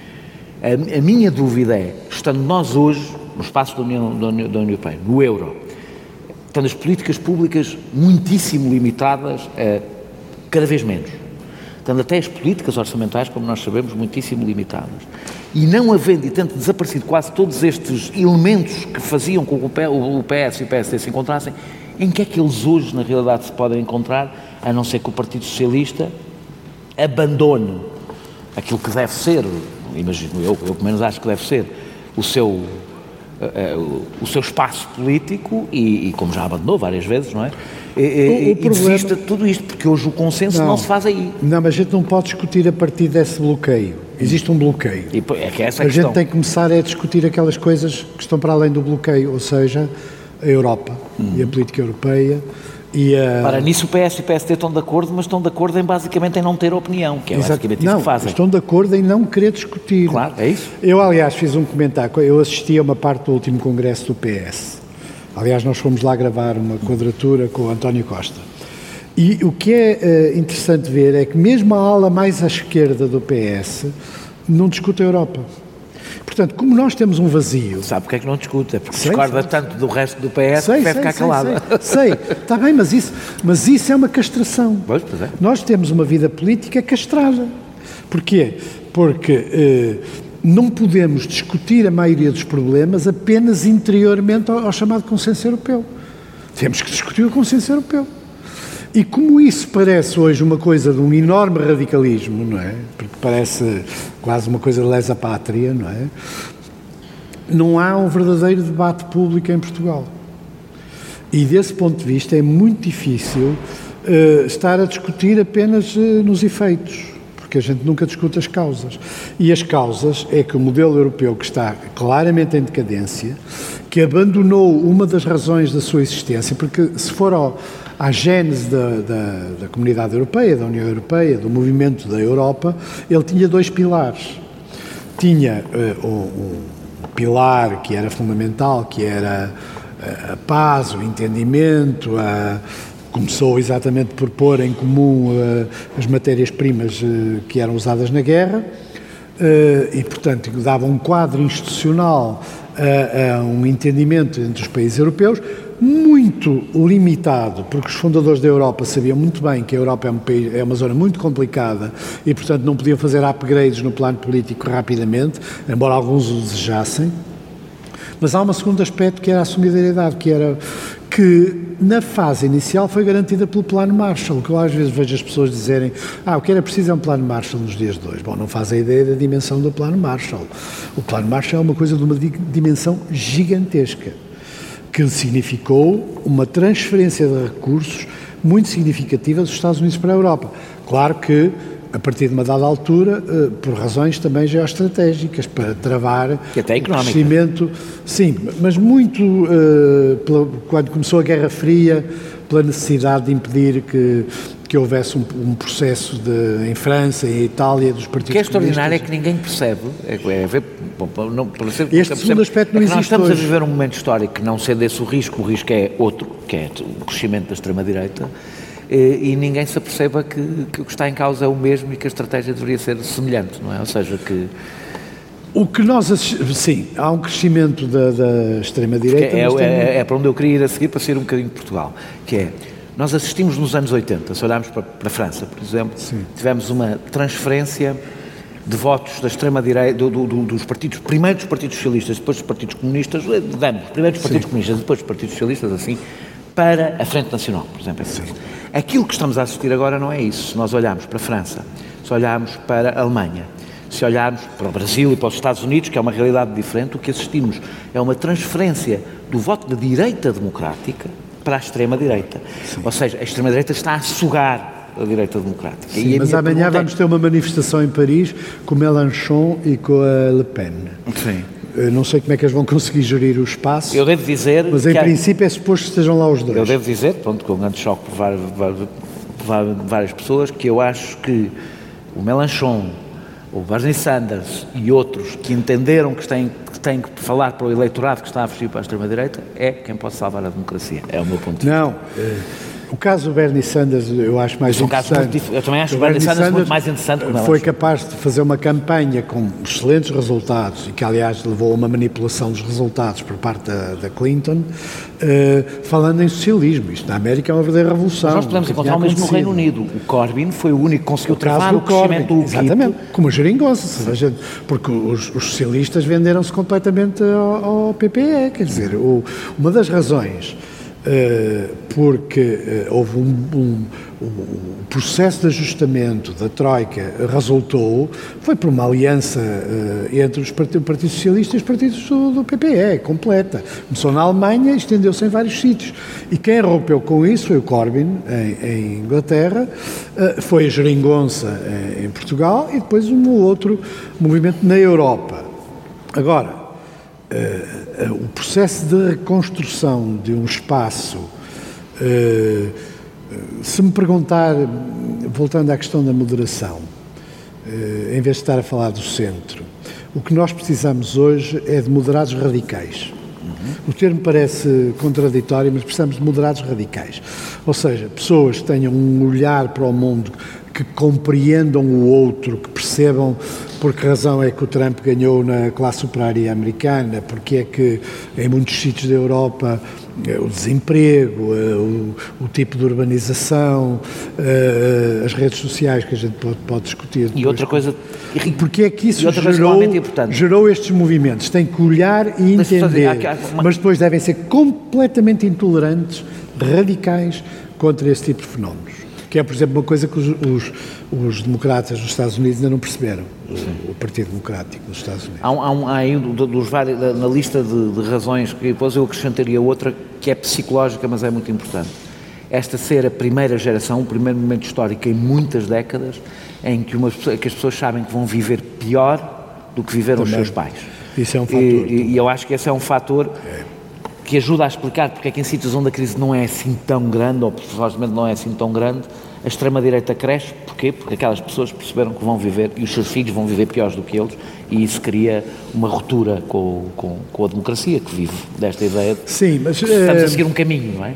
C: A minha dúvida é, estando nós hoje no espaço da União, da União, da União Europeia, no euro, tendo as políticas públicas muitíssimo limitadas, cada vez menos, tendo até as políticas orçamentais, como nós sabemos, muitíssimo limitadas. E não havendo e tendo desaparecido quase todos estes elementos que faziam com que o P S e o P S D se encontrassem, em que é que eles hoje, na realidade, se podem encontrar, a não ser que o Partido Socialista abandone aquilo que deve ser, imagino eu, eu pelo menos acho que deve ser, o seu, uh, uh, o seu espaço político e, e, como já abandonou várias vezes, não é? E, e, o problema... existe tudo isto, porque hoje o consenso não, não se faz aí.
A: Não, mas a gente não pode discutir a partir desse bloqueio. Existe um bloqueio.
C: E é que é essa a,
A: a
C: questão.
A: gente tem que começar a discutir aquelas coisas que estão para além do bloqueio, ou seja, a Europa uhum. e a política europeia. E a...
C: Ora, nisso o P S e o P S D estão de acordo, mas estão de acordo em basicamente em não ter opinião, que é
A: Exato.
C: basicamente
A: não,
C: isso que fazem.
A: Estão de acordo em não querer discutir.
C: Claro, é isso.
A: Eu, aliás, fiz um comentário, eu assisti a uma parte do último congresso do P S. Aliás, nós fomos lá gravar uma quadratura com o António Costa. E o que é uh, interessante ver é que mesmo a ala mais à esquerda do P S não discute a Europa. Portanto, como nós temos um vazio...
C: Sabe porque é que não discute? É porque
A: sei,
C: discorda
A: sei.
C: tanto do resto do P S
A: sei,
C: que vai
A: sei,
C: ficar
A: sei,
C: calada.
A: Sei, sei, está bem, mas isso, mas isso é uma castração.
C: Pois, pois é.
A: Nós temos uma vida política castrada. Porquê? Porque eh, não podemos discutir a maioria dos problemas apenas interiormente ao, ao chamado consenso europeu. Temos que discutir o consenso europeu. E como isso parece hoje uma coisa de um enorme radicalismo, não é? Porque parece quase uma coisa de lesa pátria, não é? Não há um verdadeiro debate público em Portugal. E desse ponto de vista é muito difícil uh, estar a discutir apenas uh, nos efeitos, porque a gente nunca discute as causas. E as causas é que o modelo europeu, que está claramente em decadência, que abandonou uma das razões da sua existência, porque se for ao, à gênese da, da, da Comunidade Europeia, da União Europeia, do movimento da Europa, ele tinha dois pilares. Tinha uh, um, um pilar que era fundamental, que era uh, a paz, o entendimento, a... Começou exatamente por pôr em comum uh, as matérias-primas uh, que eram usadas na guerra uh, e, portanto, dava um quadro institucional a, a um entendimento entre os países europeus, muito limitado, porque os fundadores da Europa sabiam muito bem que a Europa é, um país, é uma zona muito complicada e, portanto, não podiam fazer upgrades no plano político rapidamente, embora alguns o desejassem. Mas há um segundo aspecto que era a solidariedade, que era que na fase inicial foi garantida pelo Plano Marshall, que eu às vezes vejo as pessoas dizerem ah, o que era preciso é um Plano Marshall nos dias de hoje. Bom, não faz a ideia da dimensão do Plano Marshall. O Plano Marshall é uma coisa de uma dimensão gigantesca, que significou uma transferência de recursos muito significativa dos Estados Unidos para a Europa. Claro que a partir de uma dada altura, uh, por razões também geoestratégicas, para travar
C: e até
A: o
C: económica.
A: crescimento, sim, mas muito uh, pela, quando começou a Guerra Fria, pela necessidade de impedir que, que houvesse um, um processo de, em França e em Itália dos partidos comunistas.
C: O que é extraordinário é que ninguém percebe, é, é ver, bom, não, para ser,
A: este segundo aspecto não
C: é que
A: existe
C: nós estamos
A: hoje.
C: a viver um momento histórico que não sendo esse o risco, o risco é outro, que é o crescimento da extrema-direita, e, e ninguém se aperceba que, que o que está em causa é o mesmo e que a estratégia deveria ser semelhante, não é? Ou seja, que...
A: O que nós... Sim, há um crescimento da, da extrema-direita...
C: É, é,
A: tem...
C: é, é para onde eu queria ir a seguir, para sair um bocadinho de Portugal, que é... Nós assistimos nos anos oitenta, se olharmos para, para a França, por exemplo, sim, tivemos uma transferência de votos da extrema-direita, do, do, dos partidos, primeiro dos partidos socialistas, depois dos partidos comunistas, de ambos, primeiro dos partidos sim. comunistas, depois dos partidos socialistas, assim, para a Frente Nacional, por exemplo. Sim. Aquilo que estamos a assistir agora não é isso. Se nós olharmos para a França, se olharmos para a Alemanha, se olharmos para o Brasil e para os Estados Unidos, que é uma realidade diferente, o que assistimos é uma transferência do voto da direita democrática para a extrema-direita. Ou seja, a extrema-direita está a sugar a direita democrática.
A: Sim, e mas amanhã vamos ter uma manifestação em Paris com Mélenchon e com a Le Pen. Sim. Eu não sei como é que eles vão conseguir gerir o espaço.
C: Eu devo dizer...
A: Mas em princípio é suposto que estejam lá os dois.
C: Eu devo dizer, pronto, com um grande choque por várias, várias pessoas, que eu acho que o Mélenchon, o Bernie Sanders e outros que entenderam que têm, que têm que falar para o eleitorado que está a fugir para a extrema-direita é quem pode salvar a democracia. É o meu ponto de vista.
A: Não... O caso do Bernie Sanders eu acho mais interessante.
C: Eu também acho o Bernie Sanders, Sanders muito mais interessante que o
A: Foi capaz de fazer uma campanha com excelentes resultados e que, aliás, levou a uma manipulação dos resultados por parte da, da Clinton, uh, falando em socialismo. Isto na América é uma verdadeira revolução.
C: Mas nós podemos encontrar o mesmo no Reino Unido. O Corbyn foi o único que conseguiu o travar o crescimento do
A: Exatamente, como a geringonça, porque os, os socialistas venderam-se completamente ao, ao P P E. Quer dizer, o, uma das razões... Uh, porque uh, houve um, um, um processo de ajustamento da Troika resultou, foi por uma aliança uh, entre os part- o Partido Socialista e os partidos do, do P P E, completa. Começou na Alemanha e estendeu-se em vários sítios. E quem rompeu com isso foi o Corbyn, em, em Inglaterra, uh, foi a Geringonça em, em Portugal e depois um outro movimento na Europa. Agora, Uh, uh, o processo de reconstrução de um espaço, uh, uh, se me perguntar, voltando à questão da moderação, uh, em vez de estar a falar do centro, o que nós precisamos hoje é de moderados radicais. Uhum. O termo parece contraditório, mas precisamos de moderados radicais. Ou seja, pessoas que tenham um olhar para o mundo, que compreendam o outro, que percebam por que razão é que o Trump ganhou na classe operária americana, porque é que em muitos sítios da Europa o desemprego, o, o tipo de urbanização, as redes sociais que a gente pode, pode discutir depois.
C: E outra coisa...
A: Porque é que isso gerou, gerou estes movimentos. Tem que olhar e entender, mas depois devem ser completamente intolerantes, radicais, contra esse tipo de fenómenos. Que é, por exemplo, uma coisa que os, os, os democratas dos Estados Unidos ainda não perceberam, o, o Partido Democrático dos Estados Unidos.
C: Há, um, há aí, dos vários, na lista de, de razões, que depois eu acrescentaria outra, que é psicológica, mas é muito importante. Esta ser a primeira geração, o primeiro momento histórico em muitas décadas, em que, uma, que as pessoas sabem que vão viver pior do que viveram Também. os seus pais.
A: Isso é um fator.
C: E, e eu acho que esse é um fator... É. que ajuda a explicar porque é que em sítios onde a crise não é assim tão grande, ou provavelmente não é assim tão grande, a extrema-direita cresce. Porquê? Porque aquelas pessoas perceberam que vão viver, e os seus filhos vão viver piores do que eles, e isso cria uma ruptura com, com, com a democracia, que vive desta ideia de
A: Sim, mas,
C: que estamos uh, a seguir um caminho, não é?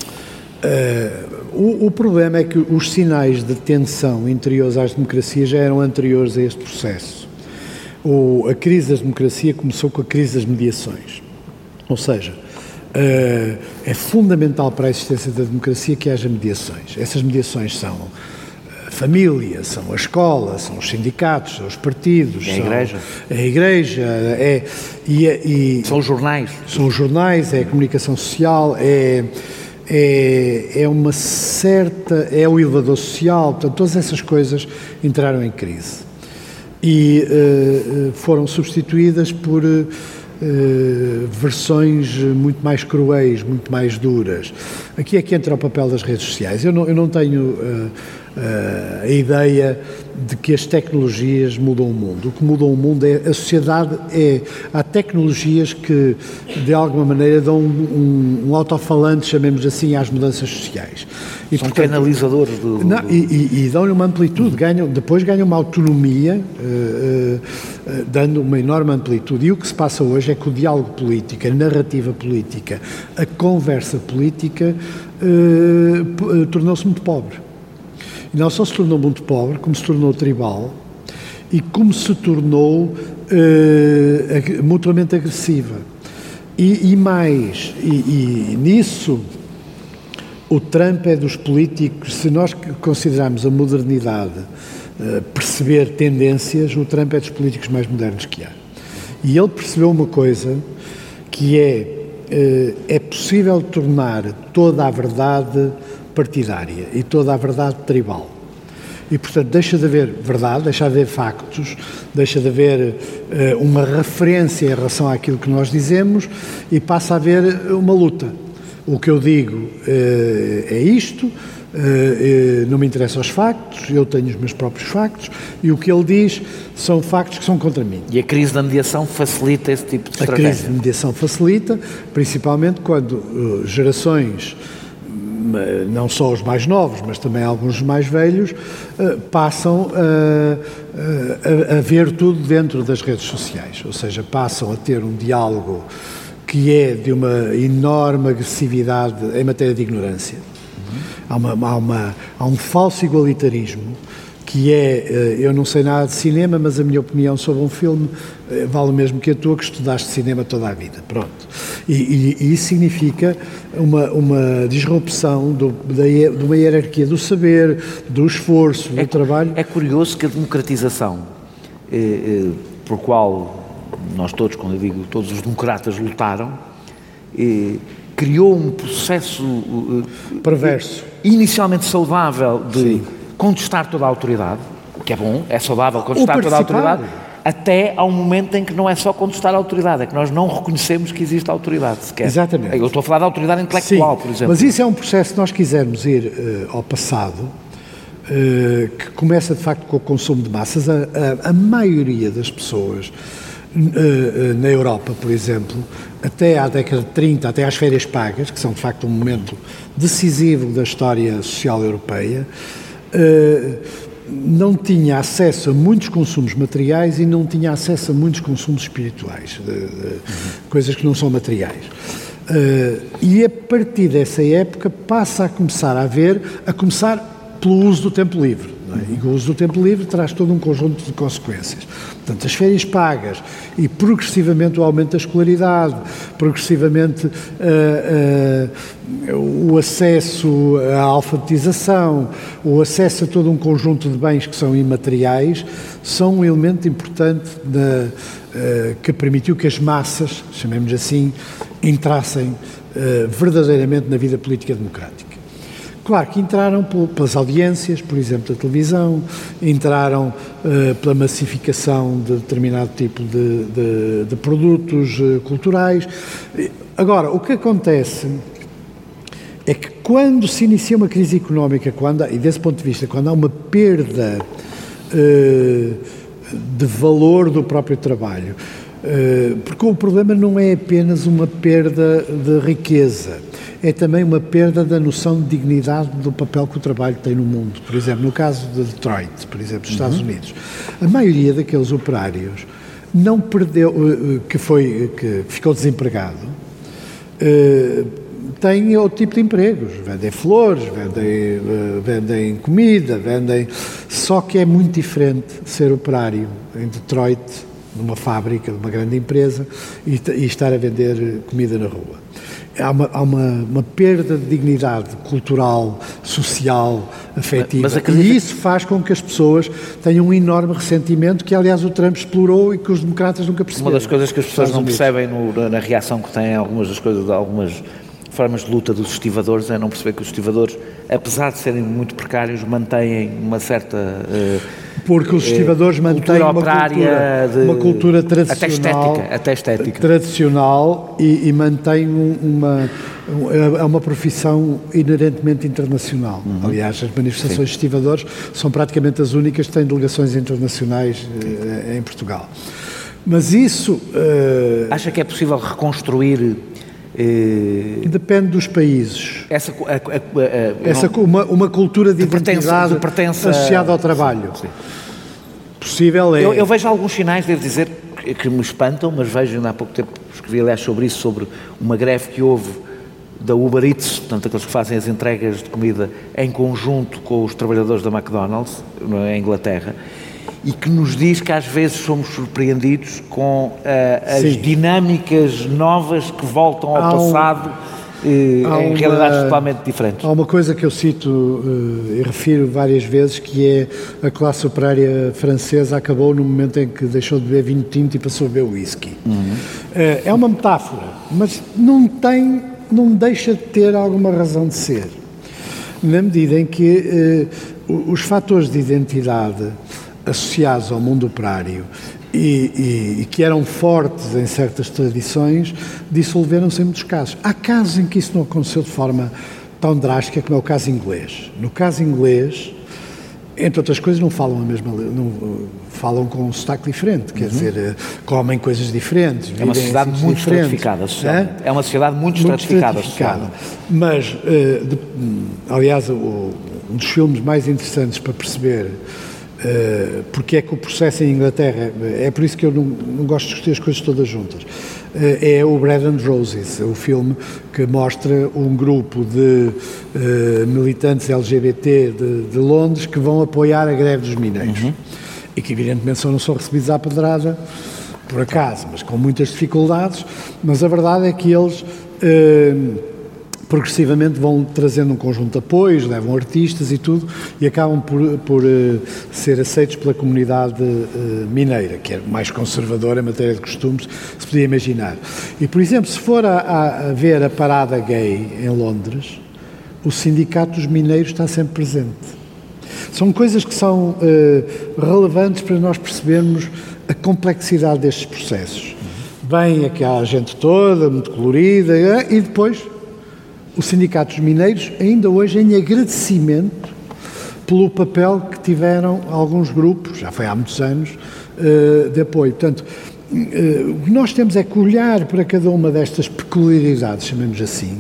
A: Uh, o, o problema é que os sinais de tensão interiores às democracias já eram anteriores a este processo. O, a crise da democracia começou com a crise das mediações, ou seja, Uh, é fundamental para a existência da democracia que haja mediações. Essas mediações são a família, são a escola, são os sindicatos, são os partidos,
C: é a
A: são
C: igreja,
A: a igreja é, e, e,
C: são os jornais,
A: são os jornais, é a comunicação social, é, é, é uma certa, é o elevador social, portanto, todas essas coisas entraram em crise e uh, foram substituídas por uh, Uh, versões muito mais cruéis, muito mais duras. Aqui é que entra o papel das redes sociais. Eu não, eu não tenho uh, uh, a ideia de que as tecnologias mudam o mundo. O que muda o mundo é a sociedade, é, há tecnologias que de alguma maneira dão um, um alto-falante, chamemos assim, às mudanças sociais.
C: E, São portanto, canalizadores do... do...
A: Não, e, e, e dão-lhe uma amplitude, ganham, depois ganham uma autonomia, uh, uh, dando uma enorme amplitude. E o que se passa hoje é que o diálogo político, a narrativa política, a conversa política uh, uh, tornou-se muito pobre. E não só se tornou muito pobre, como se tornou tribal e como se tornou uh, ag- mutuamente agressiva. E, e mais, e, e nisso... O Trump é dos políticos, se nós considerarmos a modernidade, uh, perceber tendências, o Trump é dos políticos mais modernos que há. E ele percebeu uma coisa, que é, uh, é possível tornar toda a verdade partidária e toda a verdade tribal. E, portanto, deixa de haver verdade, deixa de haver factos, deixa de haver uh, uma referência em relação àquilo que nós dizemos e passa a haver uma luta. O que eu digo eh, é isto, eh, não me interessam os factos, eu tenho os meus próprios factos, e o que ele diz são factos que são contra mim.
C: E a crise da mediação facilita esse tipo de
A: A
C: estratégia?
A: A crise de mediação facilita, principalmente quando uh, gerações, não só os mais novos, mas também alguns mais velhos, uh, passam uh, uh, a, a ver tudo dentro das redes sociais, ou seja, passam a ter um diálogo que é de uma enorme agressividade em matéria de ignorância. Uhum. Há, uma, há, uma, há um falso igualitarismo que é, eu não sei nada de cinema, mas a minha opinião sobre um filme vale o mesmo que a tua, que estudaste cinema toda a vida, pronto. E, e, e isso significa uma, uma disrupção do, da, de uma hierarquia do saber, do esforço, do
C: é,
A: trabalho.
C: É curioso que a democratização, eh, eh, por qual nós todos, quando eu digo todos os democratas lutaram, eh, criou um processo eh,
A: perverso,
C: inicialmente saudável de
A: Sim.
C: contestar toda a autoridade, o que é bom, é saudável contestar toda a autoridade, até ao momento em que não é só contestar a autoridade, é que nós não reconhecemos que existe autoridade sequer.
A: Exatamente.
C: Eu estou a falar da autoridade intelectual,
A: Sim,
C: por exemplo.
A: Mas isso é um processo, se nós quisermos ir uh, ao passado, uh, que começa de facto com o consumo de massas. A, a, a maioria das pessoas uh, uh, na Europa, por exemplo, até à década de trinta, até às férias pagas, que são de facto um momento decisivo da história social europeia, uh, não tinha acesso a muitos consumos materiais e não tinha acesso a muitos consumos espirituais, de, de, uhum. coisas que não são materiais. Uh, e a partir dessa época passa a começar a haver, a começar pelo uso do tempo livre. Não é? E o uso do tempo livre traz todo um conjunto de consequências. Portanto, as férias pagas e progressivamente o aumento da escolaridade, progressivamente uh, uh, o acesso à alfabetização, o acesso a todo um conjunto de bens que são imateriais, são um elemento importante na, uh, que permitiu que as massas, chamemos assim, entrassem uh, verdadeiramente na vida política democrática. Claro que entraram pelas audiências, por exemplo, da televisão, entraram uh, pela massificação de determinado tipo de, de, de produtos uh, culturais. Agora, o que acontece é que quando se inicia uma crise económica, quando, e desse ponto de vista, quando há uma perda uh, de valor do próprio trabalho, uh, porque o problema não é apenas uma perda de riqueza, é também uma perda da noção de dignidade do papel que o trabalho tem no mundo. Por exemplo, no caso de Detroit, por exemplo, dos Estados Unidos, a maioria daqueles operários não perdeu, que foi, que ficou desempregado, tem outro tipo de empregos, vendem flores, vendem, vendem comida, vendem, só que é muito diferente ser operário em Detroit, numa fábrica, de uma grande empresa, e, e estar a vender comida na rua. Há, uma, há uma, uma perda de dignidade cultural, social, afetiva, mas acredita... e isso faz com que as pessoas tenham um enorme ressentimento que, aliás, o Trump explorou e que os democratas nunca perceberam.
C: Uma das coisas que as pessoas não percebem no, na reação que têm algumas das coisas, algumas formas de luta dos estivadores, é não perceber que os estivadores, apesar de serem muito precários, mantêm uma certa... Uh,
A: Porque os estivadores uh, mantêm uma cultura,
C: de,
A: uma cultura tradicional,
C: até estética, até estética.
A: tradicional e, e mantêm uma, é uma profissão inerentemente internacional. Uhum. Aliás, as manifestações Sim. de estivadores são praticamente as únicas que têm delegações internacionais uh, em Portugal. Mas isso... Uh,
C: Acha que é possível reconstruir...
A: Eh, Depende dos países.
C: Essa, a, a, a,
A: Essa,
C: não,
A: uma, uma cultura de,
C: de
A: identidade
C: pertença,
A: associada ao trabalho.
C: Sim, sim.
A: Possível é...
C: Eu, eu vejo alguns sinais, devo dizer, que, que me espantam, mas vejo, ainda há pouco tempo, escrevi aliás sobre isso, sobre uma greve que houve da Uber Eats, portanto, aqueles que fazem as entregas de comida em conjunto com os trabalhadores da McDonald's, em Inglaterra, e que nos diz que às vezes somos surpreendidos com uh, as Sim. dinâmicas novas que voltam ao um, passado uh, em uma, realidades totalmente diferentes.
A: Há uma coisa que eu cito uh, e refiro várias vezes, que é a classe operária francesa acabou no momento em que deixou de beber vinho tinto e passou a beber whisky. Uhum. Uh, é uma metáfora, mas não tem, não deixa de ter alguma razão de ser, na medida em que uh, os fatores de identidade associados ao mundo operário e, e, e que eram fortes em certas tradições, dissolveram-se em muitos casos. Há casos em que isso não aconteceu de forma tão drástica como é o caso inglês. No caso inglês, entre outras coisas, não falam a mesma, não, falam com um sotaque diferente, quer uhum. dizer, comem coisas diferentes.
C: É uma sociedade muito estratificada, é? é uma sociedade muito, muito estratificada. estratificada.
A: Mas, uh, de, aliás, o, um dos filmes mais interessantes para perceber uh, porque é que o processo em Inglaterra, é por isso que eu não, não gosto de discutir as coisas todas juntas, é o Bread and Roses, o filme que mostra um grupo de uh, militantes L G B T de, de Londres que vão apoiar a greve dos mineiros. Uhum. E que evidentemente só não são recebidos à pedrada por acaso, mas com muitas dificuldades, mas a verdade é que eles uh, progressivamente vão trazendo um conjunto de apoios, levam artistas e tudo, e acabam por, por uh, ser aceitos pela comunidade uh, mineira, que é mais conservadora em matéria de costumes, se podia imaginar. E, por exemplo, se for a, a, a ver a parada gay em Londres, o sindicato dos mineiros está sempre presente. São coisas que são uh, relevantes para nós percebermos a complexidade destes processos. Vem aquela gente toda, muito colorida, e depois o Sindicato dos Mineiros, ainda hoje em agradecimento pelo papel que tiveram alguns grupos, já foi há muitos anos, de apoio. Portanto, o que nós temos é que olhar para cada uma destas peculiaridades, chamemos assim,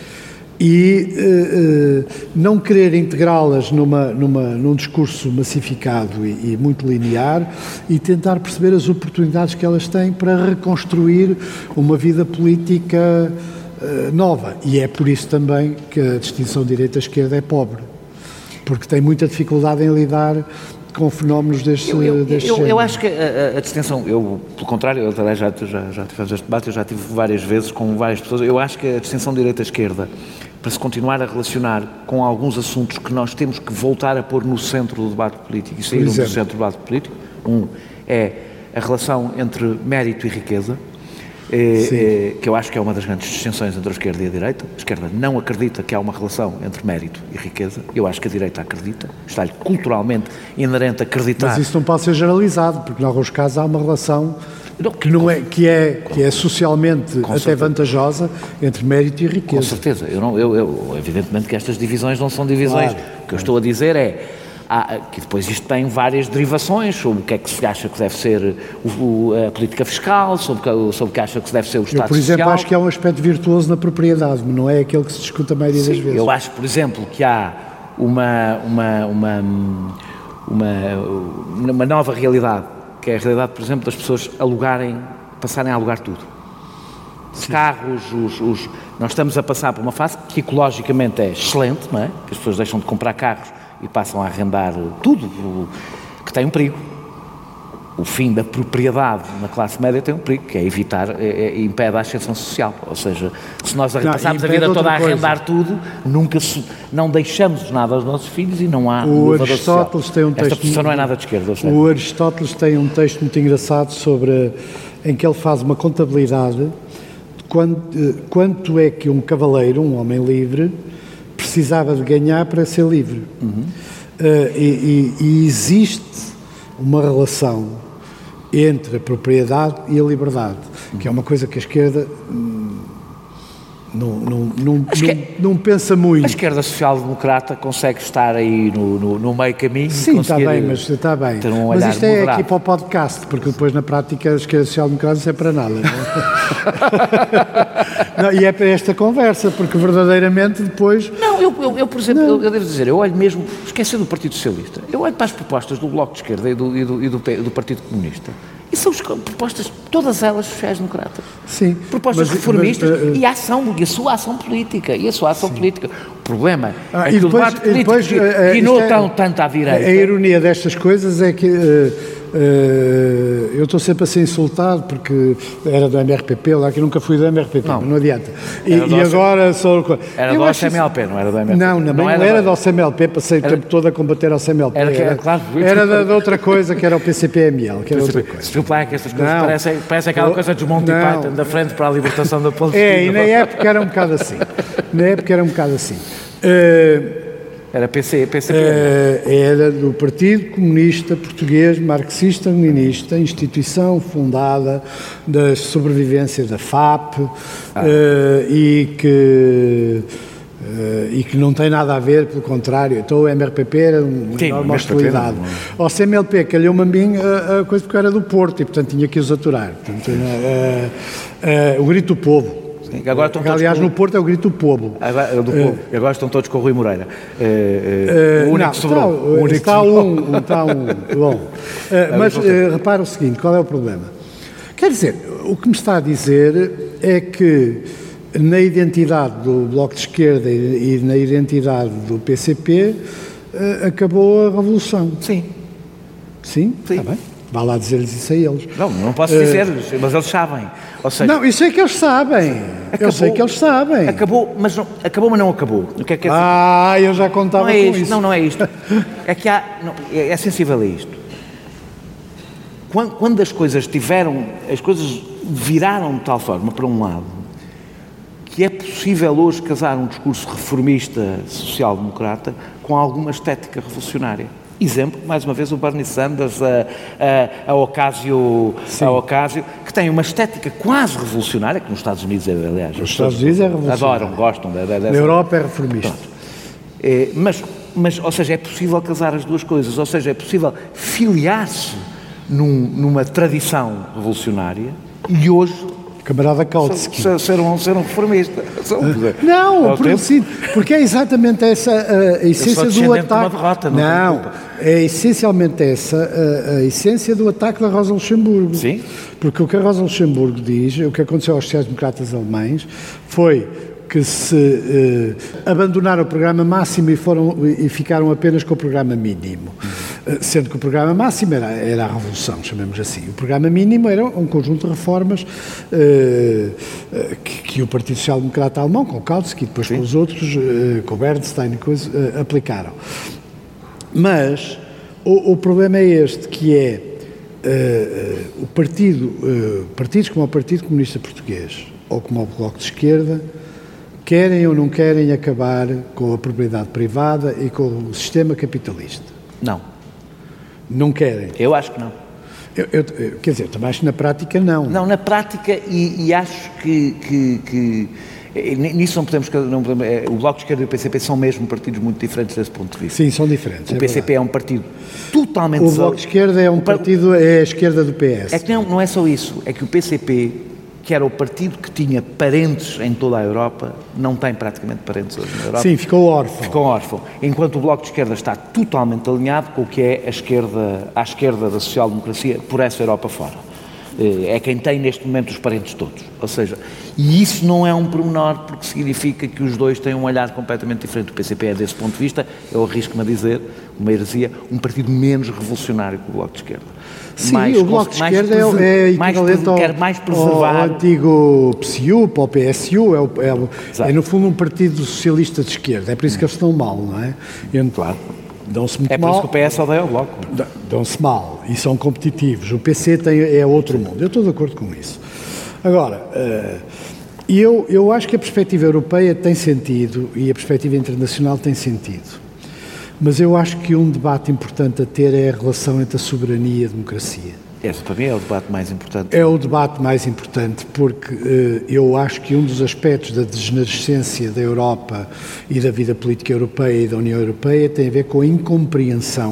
A: e não querer integrá-las numa, numa, num discurso massificado e, e muito linear, e tentar perceber as oportunidades que elas têm para reconstruir uma vida política nova, e é por isso também que a distinção direita-esquerda é pobre, porque tem muita dificuldade em lidar com fenómenos deste,
C: eu, eu,
A: deste
C: eu,
A: género.
C: Eu acho que a, a distinção, eu, pelo contrário, eu já, já, já tivemos este debate, eu já tive várias vezes com várias pessoas, eu acho que a distinção direita-esquerda, para se continuar a relacionar com alguns assuntos que nós temos que voltar a pôr no centro do debate político, e sair do centro do debate político, um é a relação entre mérito e riqueza, É, é, que eu acho que é uma das grandes distinções entre a esquerda e a direita. A esquerda não acredita que há uma relação entre mérito e riqueza. Eu acho que a direita acredita, está-lhe culturalmente inerente acreditar.
A: Mas isso não pode ser generalizado, porque em alguns casos há uma relação não, que, não é, que, é, que é socialmente até certeza. vantajosa entre mérito e riqueza.
C: Com certeza. Eu não, eu, eu, evidentemente que estas divisões não são divisões. Claro. O que eu estou a dizer é Há, que depois isto tem várias derivações sobre o que é que se acha que deve ser o, o, a política fiscal, sobre o sobre que acha que se deve ser o Estado Social.
A: Eu, por exemplo,
C: social.
A: acho que há um aspecto virtuoso na propriedade, mas não é aquele que se discute a maioria
C: Sim,
A: das vezes.
C: Eu acho, por exemplo, que há uma, uma, uma, uma, uma nova realidade, que é a realidade, por exemplo, das pessoas alugarem, passarem a alugar tudo. Os carros, os, os, nós estamos a passar por uma fase que ecologicamente é excelente, não é? Que as pessoas deixam de comprar carros e passam a arrendar tudo, que tem um perigo. O fim da propriedade na classe média tem um perigo, que é evitar, é, é, impede a ascensão social. Ou seja, se nós não, passarmos a vida toda a arrendar tudo, nunca se, não deixamos nada aos nossos filhos e não há
A: o Aristóteles tem um texto.
C: Esta posição não é nada de esquerda.
A: O Aristóteles tem um texto muito engraçado sobre, em que ele faz uma contabilidade de quanto, quanto é que um cavaleiro, um homem livre, precisava de ganhar para ser livre. Uhum. Uh, e, e, e existe uma relação entre a propriedade e a liberdade, uhum. que é uma coisa que a esquerda hum, não, não, não,
C: que,
A: não, não pensa muito.
C: A esquerda social-democrata consegue estar aí no, no, no meio caminho.
A: Sim, está bem, mas está bem.
C: Um
A: mas isto é
C: moderado.
A: aqui para o podcast, porque depois na prática a esquerda social-democrata não serve para nada. Não? Não, e é para esta conversa, porque verdadeiramente depois...
C: Não, eu, eu, eu por exemplo, eu, eu devo dizer, eu olho mesmo, esquecer do Partido Socialista, eu olho para as propostas do Bloco de Esquerda e do, e do, e do, do Partido Comunista, e são propostas, todas elas sociais-democratas.
A: Sim.
C: Propostas
A: mas,
C: reformistas
A: mas, uh,
C: e a ação, e a sua ação política, e a sua ação sim. política. O problema
A: ah,
C: é que
A: depois,
C: o debate político
A: depois, uh,
C: que não tão tanto à direita...
A: A, a ironia destas coisas é que... Uh, Uh, eu estou sempre a ser insultado porque era do M R P P, lá que nunca fui do M R P P, não, não adianta. E, e agora sou...
C: Era
A: eu
C: do O C M L P, isso... não era do M R P P?
A: Não, não, não era, era do O C M L P, passei era... o tempo todo a combater o O C M L P.
C: Era, que, era, claro,
A: era da, da outra coisa, que era o P C P M L, que era outra coisa.
C: Desculpa lá, que estas coisas não, parecem, parecem aquela coisa dos Monty não. Python, da frente para a libertação da Palestina.
A: É, e na época era um bocado assim. Na época era um bocado assim. Uh,
C: Era P C, P C P.
A: Uh, era do Partido Comunista Português Marxista-Leninista, instituição fundada da sobrevivência da F A P, ah. uh, e que... Uh, e que não tem nada a ver, pelo contrário. Então o M R P P era uma enorme hostilidade. Ao C M L P calhou-me a mim a, a coisa porque eu era do Porto e, portanto, tinha que os aturar. Portanto, uh, uh, uh, o grito do povo.
C: Sim, agora estão
A: Aliás,
C: com...
A: no Porto é o grito do povo.
C: Agora, do povo. Uh, agora estão todos com o Rui Moreira. Uh, uh, uh, o único
A: não,
C: que sobrou.
A: Está,
C: o único
A: está um, está um. Bom, uh, mas uh, repara o seguinte, qual é o problema? Quer dizer, o que me está a dizer é que na identidade do Bloco de Esquerda e, e na identidade do P C P uh, acabou a revolução.
C: Sim.
A: Sim?
C: Sim.
A: Está bem. Vá lá dizer-lhes isso a eles.
C: Não, não posso uh, dizer, mas eles sabem. Ou seja,
A: não, isso é que eles sabem. Acabou, eu sei que eles sabem.
C: Acabou, mas não, acabou, mas não acabou. O que é que é
A: ah, eu já contava
C: não é
A: com
C: isto,
A: isso.
C: Não, não é isto. É que há... Não, é, é sensível a isto. Quando, quando as coisas tiveram... As coisas viraram de tal forma para um lado que é possível hoje casar um discurso reformista social-democrata com alguma estética revolucionária. Exemplo, mais uma vez, o Bernie Sanders, a, a, a, Ocasio, a Ocasio, que tem uma estética quase revolucionária, que nos Estados Unidos é, aliás...
A: Nos Estados Unidos é revolucionária.
C: Adoram, gostam. De, de, dessa...
A: Na Europa é reformista.
C: É, mas, mas, ou seja, é possível casar as duas coisas, ou seja, é possível filiar-se num, numa tradição revolucionária e hoje...
A: Camarada Kautsky.
C: Ser, ser, um, ser um reformista.
A: Não, é porque, sim, porque é exatamente essa a, a essência do ataque.
C: De derrota, não,
A: não é essencialmente essa a, a essência do ataque da Rosa Luxemburgo.
C: Sim.
A: Porque o que a Rosa Luxemburgo diz, o que aconteceu aos sociais-democratas alemães, foi que se eh, abandonaram o programa máximo e, foram, e ficaram apenas com o programa mínimo. Uhum. Sendo que o programa máximo era, era a revolução, chamemos assim. O programa mínimo era um conjunto de reformas eh, que, que o Partido Social Democrata Alemão, com o Kautsky e depois Sim. com os outros, eh, com o Bernstein e coisa, eh, aplicaram. Mas o, o problema é este, que é eh, o partido, eh, partidos como o Partido Comunista Português ou como o Bloco de Esquerda querem ou não querem acabar com a propriedade privada e com o sistema capitalista?
C: Não.
A: Não querem?
C: Eu acho que não.
A: Eu, eu, quer dizer, também acho que na prática não.
C: Não, na prática, e, e acho que, que, que nisso não podemos, não podemos... O Bloco de Esquerda e o P C P são mesmo partidos muito diferentes desse ponto de vista.
A: Sim, são diferentes.
C: O
A: é
C: P C P
A: verdade.
C: é um partido totalmente...
A: O Bloco de Esquerda é um partido, é a esquerda do P S.
C: É que não, não é só isso, é que o P C P, que era o partido que tinha parentes em toda a Europa, não tem praticamente parentes hoje na Europa.
A: Sim, ficou órfão.
C: Ficou órfão. Enquanto o Bloco de Esquerda está totalmente alinhado com o que é a esquerda, à esquerda da social-democracia por essa Europa fora. É quem tem neste momento os parentes todos. Ou seja, e isso não é um pormenor, porque significa que os dois têm um olhar completamente diferente. O P C P é, desse ponto de vista, eu arrisco-me a dizer, uma heresia, um partido menos revolucionário que o Bloco de Esquerda.
A: Sim,
C: mais,
A: o Bloco de Esquerda é, é equivalente ao,
C: quer mais preservar...
A: ao antigo P S U, para o P S U, é, o, é, é no fundo um partido socialista de esquerda, é por isso que eles estão mal, não é? E, claro, dão-se muito
C: é por
A: mal,
C: isso que o P S odeia o Bloco.
A: Dão-se mal e são competitivos. O P C tem, é outro mundo, eu estou de acordo com isso. Agora, eu, eu acho que a perspectiva europeia tem sentido e a perspectiva internacional tem sentido. Mas eu acho que um debate importante a ter é a relação entre a soberania e a democracia.
C: Esse, para mim, é o debate mais importante.
A: É o debate mais importante porque uh, eu acho que um dos aspectos da degenerescência da Europa e da vida política europeia e da União Europeia tem a ver com a incompreensão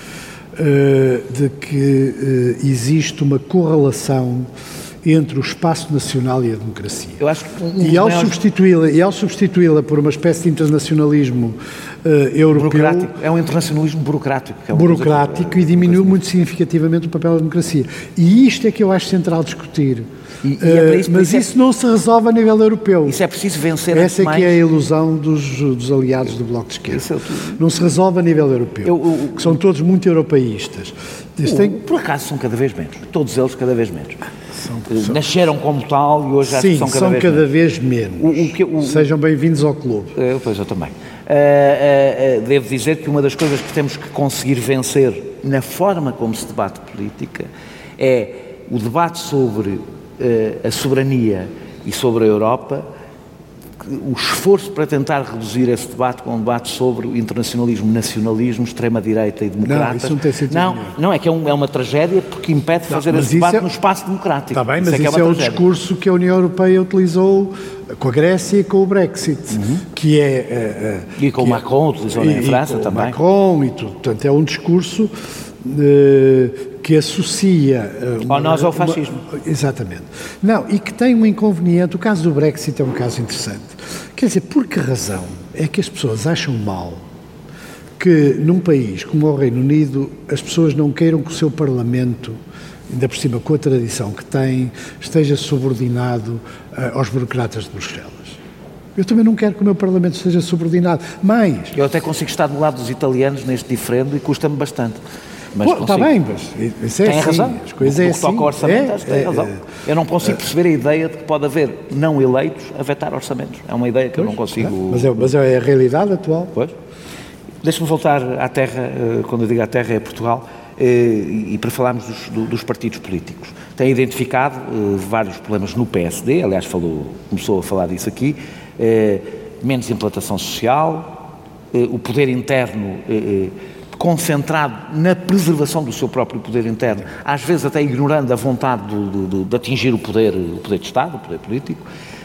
A: uh, de que uh, existe uma correlação entre o espaço nacional e a democracia.
C: Eu acho que um
A: e, ao
C: maiores...
A: substituí-la, e ao substituí-la por uma espécie de internacionalismo uh, europeu...
C: É um internacionalismo burocrático. Que é
A: burocrático
C: que...
A: e diminuiu muito significativamente o papel da democracia. E isto é que eu acho central discutir.
C: E, e é para isso,
A: uh, mas
C: isso,
A: isso
C: é...
A: não se resolve a nível europeu.
C: Isso é preciso vencer.
A: Essa é
C: mais...
A: que é a ilusão dos, dos aliados do Bloco de Esquerda.
C: Isso é
A: não se resolve a nível europeu,
C: eu, eu,
A: que são todos muito europeístas.
C: O,
A: tem...
C: Por acaso são cada vez menos. Todos eles cada vez menos.
A: São, são...
C: Nasceram como tal e hoje já
A: Sim,
C: são cada
A: são
C: vez
A: cada
C: menos.
A: vez menos. O, o que, o, Sejam bem-vindos ao clube.
C: Eu, pois eu também. Uh, uh, uh, devo dizer que uma das coisas que temos que conseguir vencer na forma como se debate política é o debate sobre uh, a soberania e sobre a Europa o esforço para tentar reduzir esse debate com um debate sobre o internacionalismo, nacionalismo, extrema-direita e democratas.
A: Não, isso não tem sentido
C: Não,
A: nenhum.
C: não é que é, um, é uma tragédia porque impede de fazer
A: Não,
C: esse debate
A: é...
C: no espaço democrático.
A: Está bem, mas
C: isso é,
A: isso
C: é,
A: é o
C: tragédia.
A: discurso que a União Europeia utilizou com a Grécia e com o Brexit, uhum. que é... Uh, uh,
C: e com o Macron, utilizou na França
A: e com
C: também.
A: o Macron e tudo. Portanto, é um discurso uh, que associa... Uh,
C: ou nós ao fascismo.
A: Uma, exatamente. Não, e que tem um inconveniente. O caso do Brexit é um caso interessante. Quer dizer, por que razão é que as pessoas acham mal que num país como o Reino Unido as pessoas não queiram que o seu Parlamento, ainda por cima com a tradição que tem, esteja subordinado uh, aos burocratas de Bruxelas? Eu também não quero que o meu Parlamento esteja subordinado. Mas...
C: Eu até consigo estar do lado dos italianos neste diferendo e custa-me bastante. Mas
A: Pô, está bem, mas isso é
C: tem
A: assim.
C: razão.
A: As coisas
C: no
A: é
C: que toca
A: assim.
C: ao orçamento,
A: é,
C: acho que tem
A: é,
C: razão.
A: É,
C: eu não consigo é, perceber a ideia de que pode haver não eleitos a vetar orçamentos. É uma ideia que
A: pois,
C: eu não consigo...
A: É, mas, é, mas é a realidade atual.
C: Pois. Deixa-me voltar à terra, quando eu digo à terra é Portugal, e para falarmos dos, dos partidos políticos. Tem identificado vários problemas no P S D, aliás falou, começou a falar disso aqui, menos implantação social, o poder interno concentrado na preservação do seu próprio poder interno, às vezes até ignorando a vontade de, de, de atingir o poder, o poder de Estado, o poder político,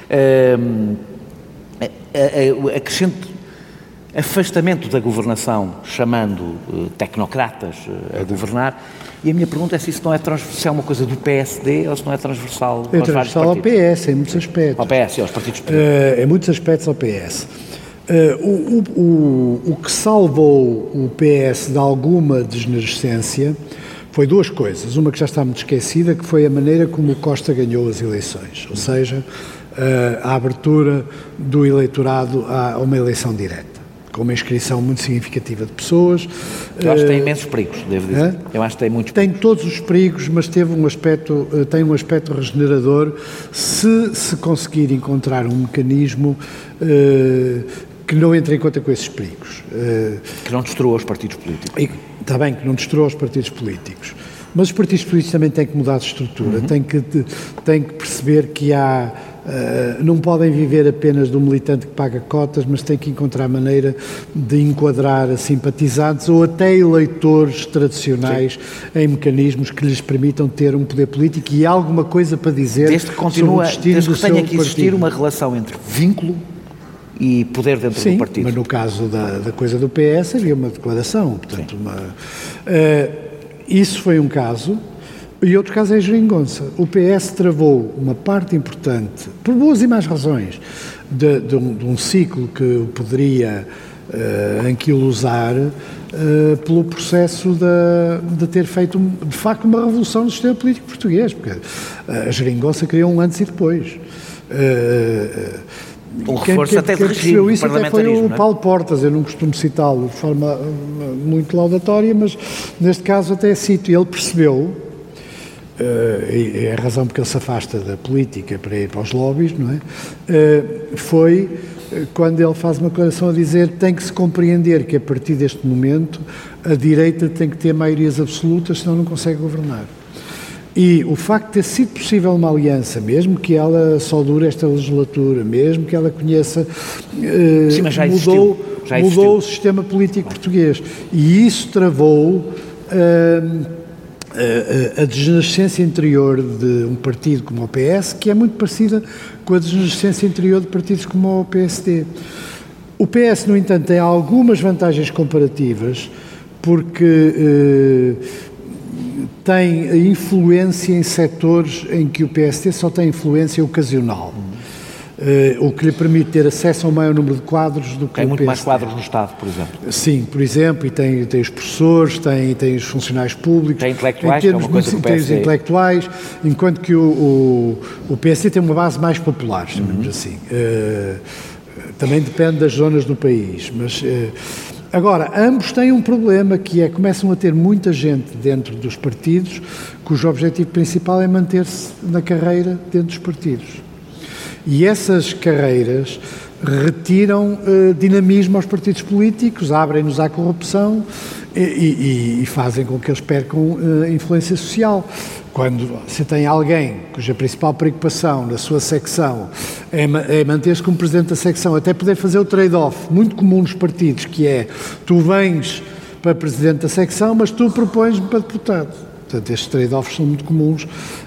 C: a, a, a crescente afastamento da governação, chamando uh, tecnocratas uh, a governar, e a minha pergunta é se isso não é, trans, se é uma coisa do P S D ou se não é transversal
A: é
C: aos
A: transversal
C: vários partidos.
A: ao P S, em muitos aspectos.
C: Ao P S, aos partidos políticos.
A: Uh, em muitos aspectos ao P S. Uh, o, o, o que salvou o P S de alguma degenerescência foi duas coisas. Uma que já está muito esquecida, que foi a maneira como o Costa ganhou as eleições, ou seja, uh, a abertura do eleitorado a, a uma eleição direta, com uma inscrição muito significativa de pessoas.
C: Eu acho que tem imensos perigos, devo dizer. É? Eu acho que tem muitos
A: Tem todos os perigos, mas teve um aspecto, tem um aspecto regenerador se se conseguir encontrar um mecanismo uh, que não entre em conta com esses perigos. Uh,
C: que não destrua os partidos políticos.
A: E, está bem, que não destrua os partidos políticos. Mas os partidos políticos também têm que mudar de estrutura, uhum. têm, que, têm que perceber que há... Uh, não podem viver apenas do militante que paga cotas, mas têm que encontrar maneira de enquadrar simpatizantes ou até eleitores tradicionais Sim. em mecanismos que lhes permitam ter um poder político e alguma coisa para dizer
C: desde que continua,
A: sobre o destino
C: desde
A: do
C: que tenha
A: seu
C: que existir
A: partido.
C: Uma relação entre vínculo e poder dentro
A: Sim,
C: do partido.
A: Mas no caso da, da coisa do P S havia uma declaração, portanto, uma, uh, isso foi um caso. E outro caso é a geringonça. O P S travou uma parte importante, por boas e más razões, de, de, um, de um ciclo que poderia uh, anquilosar uh, pelo processo de, de ter feito, de facto, uma revolução no sistema político português, porque a geringonça criou um antes e depois. Uh,
C: um reforço até de regime,
A: isso até foi o Paulo Portas, eu não costumo citá-lo de forma muito laudatória, mas neste caso até cito, ele percebeu, Uh, e é a razão porque ele se afasta da política para ir para os lobbies, não é? Uh, foi uh, quando ele faz uma declaração a dizer que tem que se compreender que a partir deste momento a direita tem que ter maiorias absolutas, senão não consegue governar. E o facto de ter sido possível uma aliança, mesmo que ela só dure esta legislatura, mesmo que ela conheça, uh,
C: Sim, mas já
A: mudou,
C: já
A: mudou o sistema político português. E isso travou... Uh, A, a degenerescência interior de um partido como o P S, que é muito parecida com a degenerescência interior de partidos como o P S D. O P S, no entanto, tem algumas vantagens comparativas, porque eh, tem a influência em setores em que o P S D só tem influência ocasional. Uh, o que lhe permite ter acesso a um maior número de quadros do que
C: tem
A: o
C: muito
A: P S D.
C: mais quadros no Estado, por exemplo.
A: Sim, por exemplo, e tem, tem os professores, tem, tem os funcionários públicos,
C: tem intelectuais, que é uma coisa que o P S D...
A: tem os intelectuais, enquanto que o, o, o P S D tem uma base mais popular, chamamos uhum. assim. Uh, também depende das zonas do país, mas... Uh, agora, ambos têm um problema, que é que começam a ter muita gente dentro dos partidos, cujo objetivo principal é manter-se na carreira dentro dos partidos. E essas carreiras retiram uh, dinamismo aos partidos políticos, abrem-nos à corrupção e, e, e fazem com que eles percam uh, influência social. Quando você tem alguém cuja principal preocupação na sua secção é, é manter-se como presidente da secção, até poder fazer o trade-off, muito comum nos partidos, que é, tu vens para presidente da secção, mas tu propões-me para deputado. Portanto, estes trade-offs são muito comuns.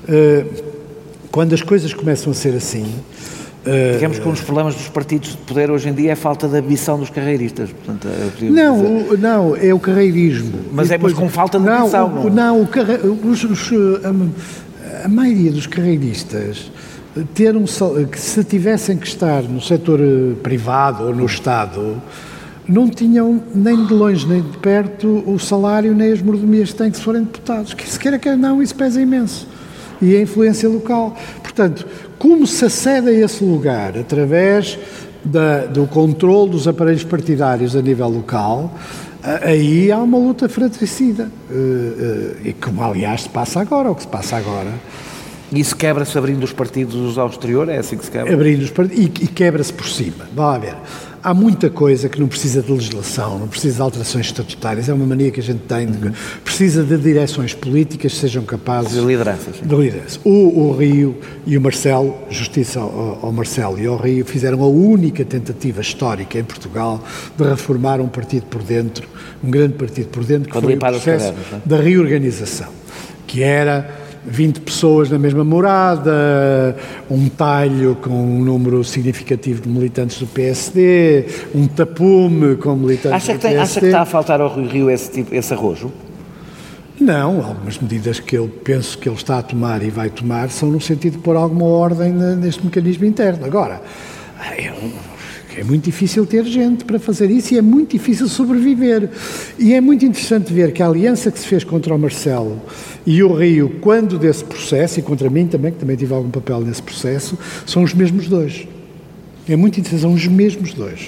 A: Quando as coisas começam a ser assim...
C: Digamos que um dos problemas dos partidos de poder hoje em dia é a falta de ambição dos carreiristas. Portanto,
A: não, o, não, é o carreirismo.
C: Mas depois, é mas com falta de ambição.
A: Não, o, não o carre, os, os, a, a maioria dos carreiristas, ter um, que se tivessem que estar no setor privado ou no Estado, não tinham nem de longe nem de perto o salário nem as mordomias que têm que se forem deputados. Que se queira que não, isso pesa imenso. E a influência local. Portanto, como se acede a esse lugar através da, do controle dos aparelhos partidários a nível local, aí há uma luta fratricida. E como, aliás, se passa agora, ou que se passa agora.
C: E isso quebra-se abrindo os partidos ao exterior? É assim que se quebra?
A: Abrindo os partidos, e, e quebra-se por cima. Vamos ver. Há muita coisa que não precisa de legislação, não precisa de alterações estatutárias, é uma mania que a gente tem, de, precisa de direções políticas que sejam capazes...
C: De liderança, sim.
A: De liderança. O, o Rio e o Marcelo, justiça ao, ao Marcelo e ao Rio, fizeram a única tentativa histórica em Portugal de reformar um partido por dentro, um grande partido por dentro, que
C: Quando
A: foi o processo da reorganização, que era... vinte pessoas na mesma morada, um talho com um número significativo de militantes do P S D, um tapume com militantes
C: acha
A: do
C: que tem,
A: P S D.
C: Acha que está a faltar ao Rio Rio esse, tipo, esse arrojo?
A: Não, algumas medidas que eu penso que ele está a tomar e vai tomar são no sentido de pôr alguma ordem neste mecanismo interno. Agora, é, é muito difícil ter gente para fazer isso e é muito difícil sobreviver. E é muito interessante ver que a aliança que se fez contra o Marcelo e o Rio, quando desse processo, e contra mim também, que também tive algum papel nesse processo, são os mesmos dois. É muito interessante, são os mesmos dois.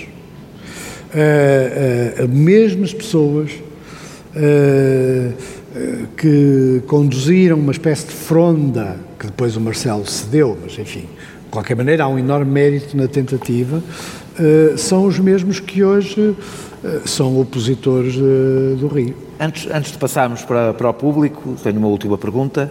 A: Uh, uh, mesmas pessoas uh, uh, que conduziram uma espécie de fronda, que depois o Marcelo cedeu, mas enfim, de qualquer maneira há um enorme mérito na tentativa, uh, são os mesmos que hoje uh, são opositores uh, do Rio.
C: Antes, antes de passarmos para, para o público, tenho uma última pergunta.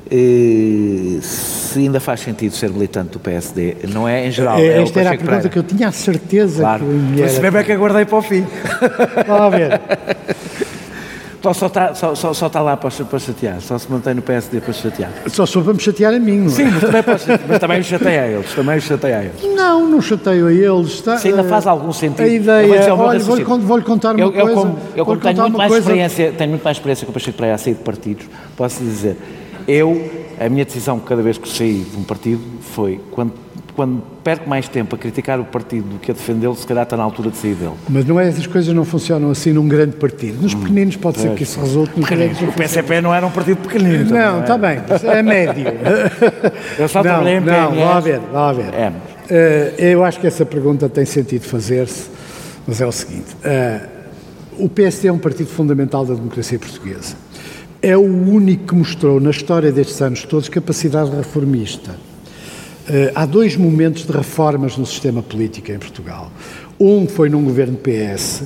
C: E, se ainda faz sentido ser militante do P S D, não é em geral?
A: É,
C: é
A: esta era a pergunta Pereira. Que eu tinha a certeza
C: claro.
A: que me era.
C: Mas mesmo é que aguardei para o fim.
A: Vamos ver.
C: Então só está, só, só, só está lá para, para chatear, só se mantém no P S D para chatear.
A: Só sou para me chatear a mim, não é?
C: Sim, mas também, para, mas também me chateia a eles, também me chateia a eles.
A: Não, não chateio a eles. Está,
C: se ainda faz algum sentido.
A: A ideia, olha, vou-lhe vou contar uma
C: eu, eu,
A: coisa.
C: Como, eu como tenho muito, mais
A: coisa...
C: experiência, tenho muito mais experiência que o Pacheco Pereira a sair de partidos, posso dizer, eu, a minha decisão cada vez que saí de um partido foi, quando, quando perco mais tempo a criticar o partido do que a defendê-lo, se calhar está na altura de sair dele.
A: Mas não é, essas coisas não funcionam assim num grande partido. Nos pequeninos pode ser que isso resulte...
C: O P C P não era um partido pequenino.
A: Não, está bem, é médio.
C: Eu só trabalhei em P M S.
A: Não, vá ver, vá ver. É. Uh, eu acho que essa pergunta tem sentido fazer-se, mas é o seguinte, uh, o P S D é um partido fundamental da democracia portuguesa. É o único que mostrou na história destes anos todos capacidade reformista. Uh, há dois momentos de reformas no sistema político em Portugal. Um foi num governo P S,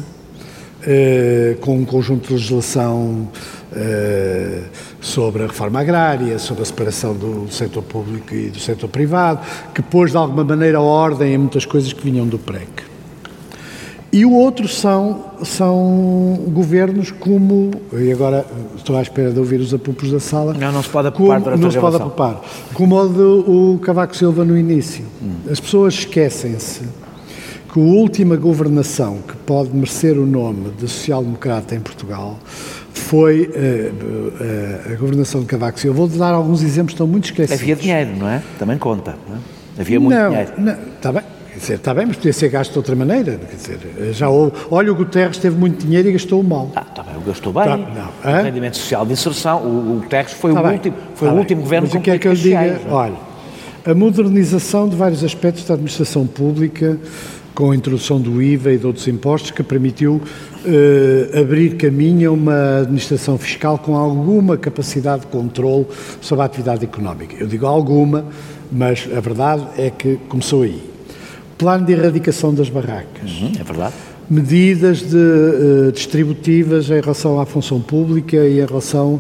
A: uh, com um conjunto de legislação uh, sobre a reforma agrária, sobre a separação do setor público e do setor privado, que pôs de alguma maneira ordem em muitas coisas que vinham do P R E C. E o outro são, são governos como, e agora estou à espera de ouvir os apupos da sala.
C: Não, não se pode apupar
A: como, Não se pode apupar. Como o do o Cavaco Silva no início. Hum. As pessoas esquecem-se que a última governação que pode merecer o nome de social-democrata em Portugal foi uh, uh, a governação de Cavaco Silva. Vou dar alguns exemplos que estão muito esquecidos.
C: Havia dinheiro, não é? Também conta. Não é? Havia muito
A: não,
C: dinheiro.
A: Não, está bem. Quer dizer, está bem, mas podia ser gasto de outra maneira. Quer dizer, já houve, olha, o Guterres teve muito dinheiro e gastou mal.
C: Ah, está bem, gastou bem. Tá,
A: não,
C: o rendimento social de inserção, o, o Guterres foi tá o bem, último, foi tá o último governo
A: com políticas que sociais. Diga, olha, a modernização de vários aspectos da administração pública, com a introdução do I V A e de outros impostos, que permitiu uh, abrir caminho a uma administração fiscal com alguma capacidade de controle sobre a atividade económica. Eu digo alguma, mas a verdade é que começou aí. Plano de erradicação das barracas.
C: Uhum, é verdade.
A: medidas de, uh, distributivas em relação à função pública e em relação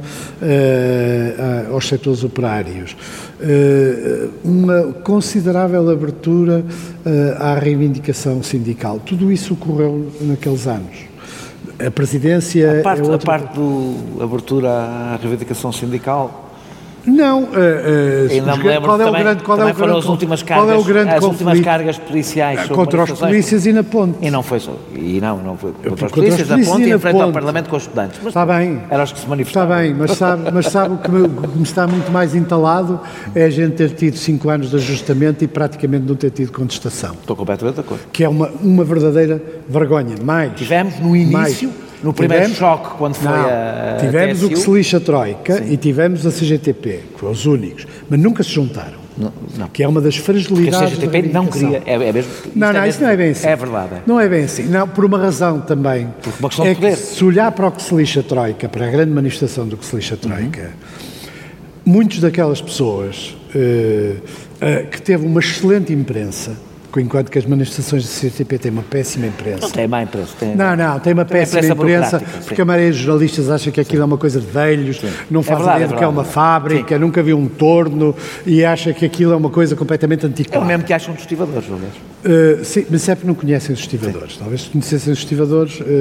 A: uh, aos setores operários. Uh, uma considerável abertura uh, à reivindicação sindical. Tudo isso ocorreu naqueles anos. A presidência...
C: A parte,
A: é outra...
C: a parte da abertura à reivindicação sindical...
A: Não, uh, uh,
C: Ainda me lembro,
A: qual é o
C: também,
A: grande, qual
C: também
A: é o
C: foram
A: grande,
C: as últimas
A: qual
C: cargas,
A: é o grande
C: as
A: conflito
C: últimas cargas policiais
A: contra os polícias e na ponte.
C: E não foi só, e não, não foi contra os
A: contra
C: polícias,
A: os polícias
C: na ponte e em frente
A: ponte.
C: ao Parlamento com os estudantes. Mas
A: está bem.
C: Eram os que se manifestavam.
A: Está bem, mas sabe, mas sabe o que me, que me está muito mais entalado é a gente ter tido cinco anos de ajustamento e praticamente não ter tido contestação.
C: Estou completamente de acordo.
A: Que é uma, uma verdadeira vergonha. Mais.
C: Tivemos no início...
A: Mais.
C: No primeiro
A: tivemos,
C: choque, quando foi
A: não,
C: a
A: tivemos
C: T S U.
A: o que se lixa a Troika. Sim. E tivemos a C G T P, que foram os únicos, mas nunca se juntaram.
C: Não, não.
A: Que é uma das fragilidades
C: da C G T P não queria, é, é mesmo...
A: Não, não,
C: é
A: isso não é bem assim.
C: É verdade. É.
A: Não é bem assim. Não, por uma razão também.
C: Por uma questão
A: é
C: de poder.
A: Que se olhar para o que se lixa a Troika, para a grande manifestação do que se lixa a Troika, uhum. muitos daquelas pessoas uh, uh, que teve uma excelente imprensa, enquanto que as manifestações da C G T P têm uma péssima imprensa.
C: Não tem má imprensa. Tem,
A: não, não, tem uma tem péssima imprensa, porque sim. a maioria dos jornalistas acha que aquilo sim. é uma coisa de velhos, sim. não faz é verdade, ideia do é que é uma fábrica, sim. nunca viu um torno e acha que aquilo é uma coisa completamente antiquada.
C: É o mesmo que acham dos estivadores, aliás.
A: Uh, sim, mas é porque não conhecem os estivadores. Sim. Talvez se conhecessem os estivadores, uh,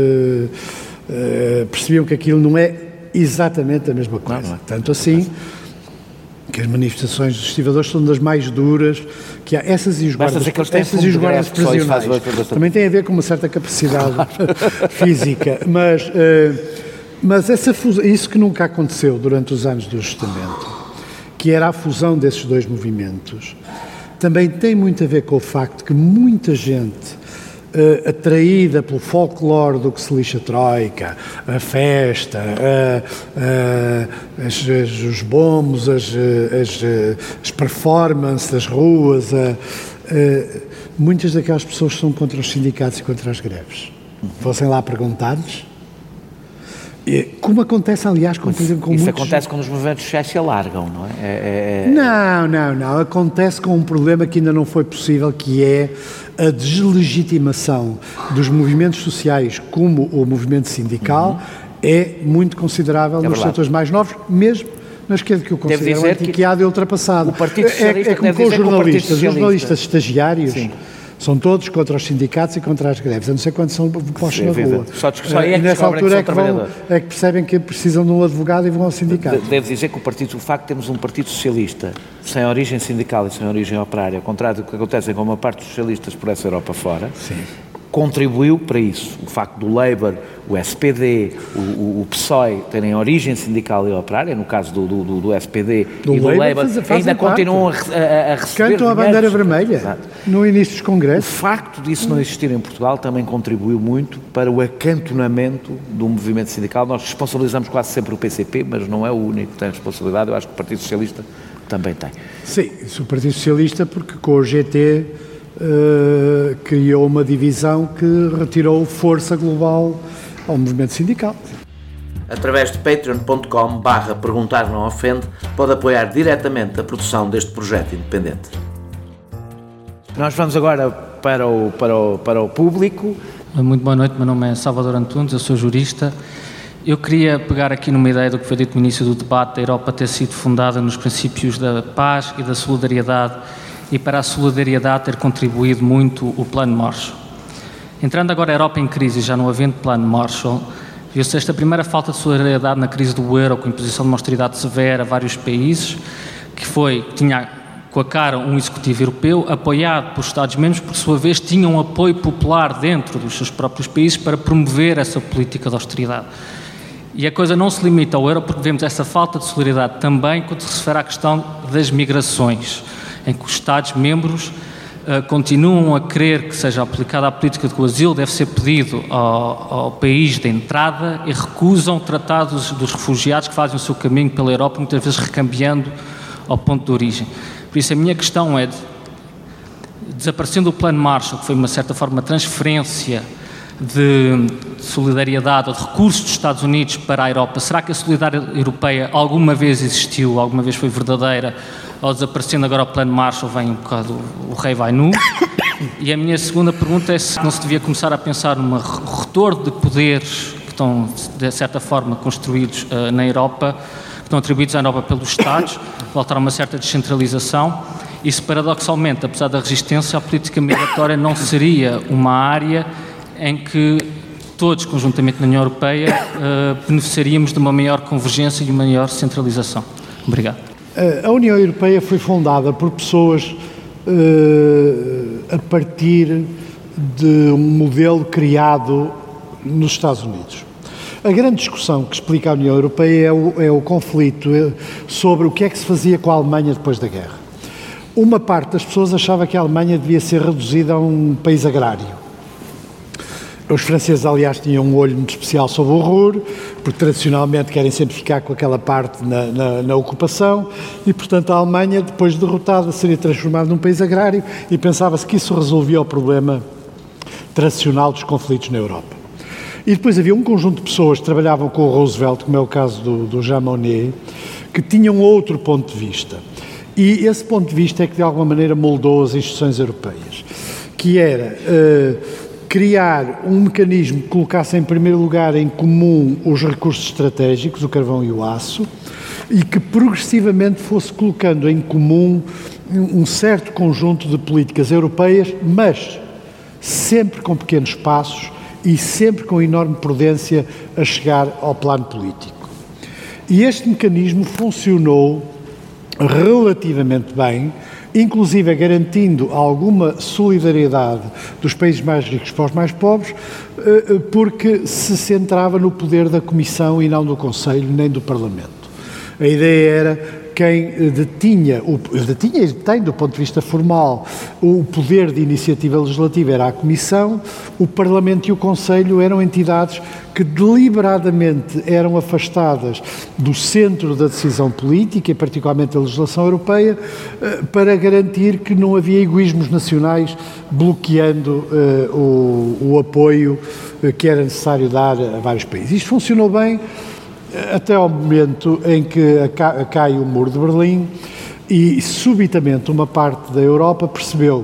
A: uh, percebiam que aquilo não é exatamente a mesma coisa. Não, não é. Tanto assim... que as manifestações dos estivadores são das mais duras, que há essas e os guardas, essas e os guardas prisionais. Também tem a ver com uma certa capacidade física, mas, uh, mas essa fusão, isso que nunca aconteceu durante os anos do ajustamento, que era a fusão desses dois movimentos, também tem muito a ver com o facto que muita gente Uh, atraída pelo folclore do que se lixa a Troika, a festa, uh, uh, as, as, os bombos, as, as, as performances das ruas, uh, uh, muitas daquelas pessoas são contra os sindicatos e contra as greves. Fossem lá perguntar-lhes, como acontece, aliás, com, por exemplo, com
C: Isso
A: muitos...
C: acontece quando os movimentos sociais se alargam, não é? É, é...
A: Não, não, não. Acontece com um problema que ainda não foi possível, que é a deslegitimação dos movimentos sociais como o movimento sindical, uhum. é muito considerável é nos verdade. setores mais novos, mesmo na esquerda, que eu considero antiquado e ultrapassado.
C: O Partido Socialista
A: é, é como com os jornalistas. Os jornalistas estagiários...
C: Sim.
A: São todos contra os sindicatos e contra as greves, a não ser quando são postos na rua.
C: Só, só é
A: e nessa altura é que, vão, é que percebem que precisam de um advogado e vão ao sindicato.
C: Devo dizer que o, partido, o facto de termos um partido socialista sem origem sindical e sem origem operária, ao contrário do que acontece com uma parte dos socialistas por essa Europa fora,
A: sim.
C: contribuiu para isso. O facto do Labour, o S P D, o, o, o P S O E terem origem sindical e operária, no caso do, do, do S P D
A: do
C: e do
A: Labour,
C: Labour,
A: faz,
C: ainda continuam a, a, a receber
A: cantam a bandeira vermelha. Exato. No início dos congressos.
C: O facto disso não existir em Portugal também contribuiu muito para o acantonamento do movimento sindical. Nós responsabilizamos quase sempre o P C P, mas não é o único que tem responsabilidade. Eu acho que o Partido Socialista também tem.
A: Sim, o Partido Socialista, porque com o G T uh, criou uma divisão que retirou força global ao movimento sindical.
B: Através de patreon ponto com barra perguntar não ofende, pode apoiar diretamente a produção deste projeto independente.
C: Nós vamos agora para o, para o, para o público.
D: Muito boa noite, meu nome é Salvador Antunes, eu sou jurista. Eu queria pegar aqui numa ideia do que foi dito no início do debate, da Europa ter sido fundada nos princípios da paz e da solidariedade, e para a solidariedade ter contribuído muito o Plano Marshall. Entrando agora a Europa em crise, já não havendo Plano Marshall, viu-se esta primeira falta de solidariedade na crise do euro, com a imposição de uma austeridade severa a vários países, que foi, tinha com a cara um executivo europeu, apoiado por Estados-membros, por sua vez tinham um apoio popular dentro dos seus próprios países para promover essa política de austeridade. E a coisa não se limita ao euro, porque vemos essa falta de solidariedade também quando se refere à questão das migrações, em que os Estados-membros uh, continuam a querer que seja aplicada a política de que o asilo deve ser pedido ao, ao país de entrada e recusam tratar dos, dos refugiados que fazem o seu caminho pela Europa, muitas vezes recambiando ao ponto de origem. Por isso a minha questão é, de, desaparecendo o Plano Marshall, que foi uma certa forma transferência de solidariedade ou de recursos dos Estados Unidos para a Europa, será que a solidariedade europeia alguma vez existiu, alguma vez foi verdadeira, ou desaparecendo agora o Plano Marshall vem um bocado, o rei vai nu? E a minha segunda pergunta é se não se devia começar a pensar num retorno de poderes que estão, de certa forma, construídos uh, na Europa, que estão atribuídos à Europa pelos Estados, voltar a uma certa descentralização. E se, paradoxalmente, apesar da resistência, a política migratória não seria uma área em que todos, conjuntamente na União Europeia, uh, beneficiaríamos de uma maior convergência e uma maior centralização. Obrigado.
A: A União Europeia foi fundada por pessoas uh, a partir de um modelo criado nos Estados Unidos. A grande discussão que explica a União Europeia é o, é o conflito sobre o que é que se fazia com a Alemanha depois da guerra. Uma parte das pessoas achava que a Alemanha devia ser reduzida a um país agrário. Os franceses, aliás, tinham um olho muito especial sobre o Ruhr, porque tradicionalmente querem sempre ficar com aquela parte na, na, na ocupação, e, portanto, a Alemanha, depois de derrotada, seria transformada num país agrário, e pensava-se que isso resolvia o problema tradicional dos conflitos na Europa. E depois havia um conjunto de pessoas que trabalhavam com o Roosevelt, como é o caso do, do Jean Monnet, que tinham outro ponto de vista. E esse ponto de vista é que, de alguma maneira, moldou as instituições europeias, que era uh, criar um mecanismo que colocasse, em primeiro lugar, em comum os recursos estratégicos, o carvão e o aço, e que progressivamente fosse colocando em comum um certo conjunto de políticas europeias, mas sempre com pequenos passos e sempre com enorme prudência a chegar ao plano político. E este mecanismo funcionou relativamente bem, inclusive garantindo alguma solidariedade dos países mais ricos para os mais pobres, porque se centrava no poder da Comissão e não do Conselho nem do Parlamento. A ideia era quem detinha, o, detinha e tem do ponto de vista formal o poder de iniciativa legislativa era a Comissão, o Parlamento e o Conselho eram entidades que deliberadamente eram afastadas do centro da decisão política e particularmente da legislação europeia para garantir que não havia egoísmos nacionais bloqueando uh, o, o apoio que era necessário dar a vários países. Isto funcionou bem até ao momento em que cai o muro de Berlim e subitamente uma parte da Europa percebeu,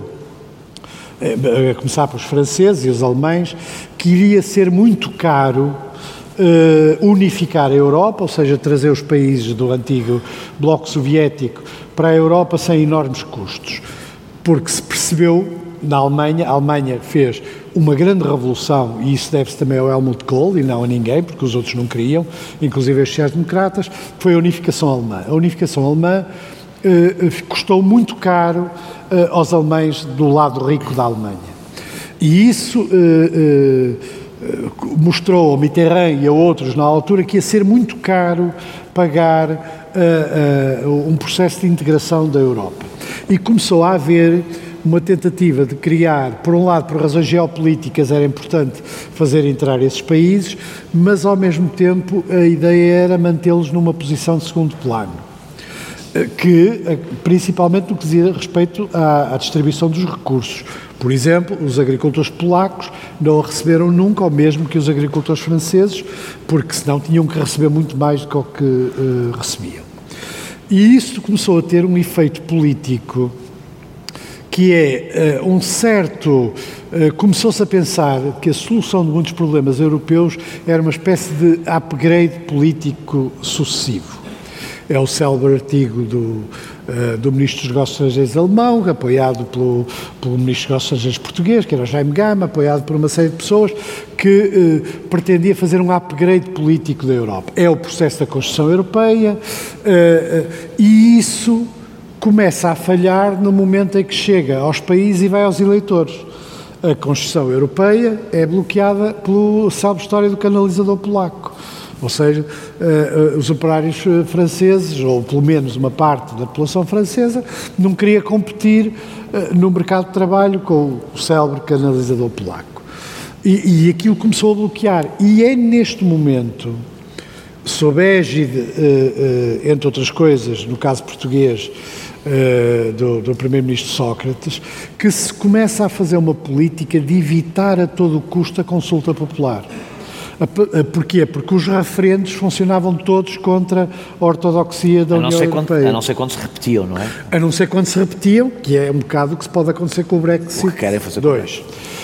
A: a começar pelos franceses e os alemães, que iria ser muito caro uh, unificar a Europa, ou seja, trazer os países do antigo bloco soviético para a Europa sem enormes custos, porque se percebeu na Alemanha, a Alemanha fez uma grande revolução, e isso deve-se também ao Helmut Kohl e não a ninguém, porque os outros não queriam, inclusive os sociais-democratas, foi a unificação alemã. A unificação alemã eh, custou muito caro eh, aos alemães do lado rico da Alemanha. E isso eh, eh, mostrou ao Mitterrand e a outros na altura que ia ser muito caro pagar eh, eh, um processo de integração da Europa. E começou a haver uma tentativa de criar, por um lado, por razões geopolíticas, era importante fazer entrar esses países, mas, ao mesmo tempo, a ideia era mantê-los numa posição de segundo plano, que, principalmente no que dizia respeito à, à distribuição dos recursos. Por exemplo, os agricultores polacos não receberam nunca o mesmo que os agricultores franceses, porque senão tinham que receber muito mais do que o que uh, recebiam. E isso começou a ter um efeito político que é uh, um certo... Uh, começou-se a pensar que a solução de muitos problemas europeus era uma espécie de upgrade político sucessivo. É o célebre artigo do, uh, do Ministro dos Negócios Estrangeiros alemão, apoiado pelo, pelo Ministro dos Negócios Estrangeiros português, que era o Jaime Gama, apoiado por uma série de pessoas, que uh, pretendia fazer um upgrade político da Europa. É o processo da construção europeia, uh, uh, e isso começa a falhar no momento em que chega aos países e vai aos eleitores. A construção europeia é bloqueada pela célebre história do canalizador polaco. Ou seja, uh, uh, os operários uh, franceses, ou pelo menos uma parte da população francesa, não queria competir uh, no mercado de trabalho com o célebre canalizador polaco. E, e aquilo começou a bloquear. E é neste momento, sob a égide, uh, uh, entre outras coisas, no caso português, uh, do, do primeiro-ministro Sócrates, que se começa a fazer uma política de evitar a todo custo a consulta popular. Porquê? Porque os referendos funcionavam todos contra a ortodoxia da União Europeia.
C: Quando, a não ser quando se repetiam, não é?
A: A não ser quando se repetiam, que é um bocado o que se pode acontecer com o Brexit.
C: O que querem fazer
A: dois.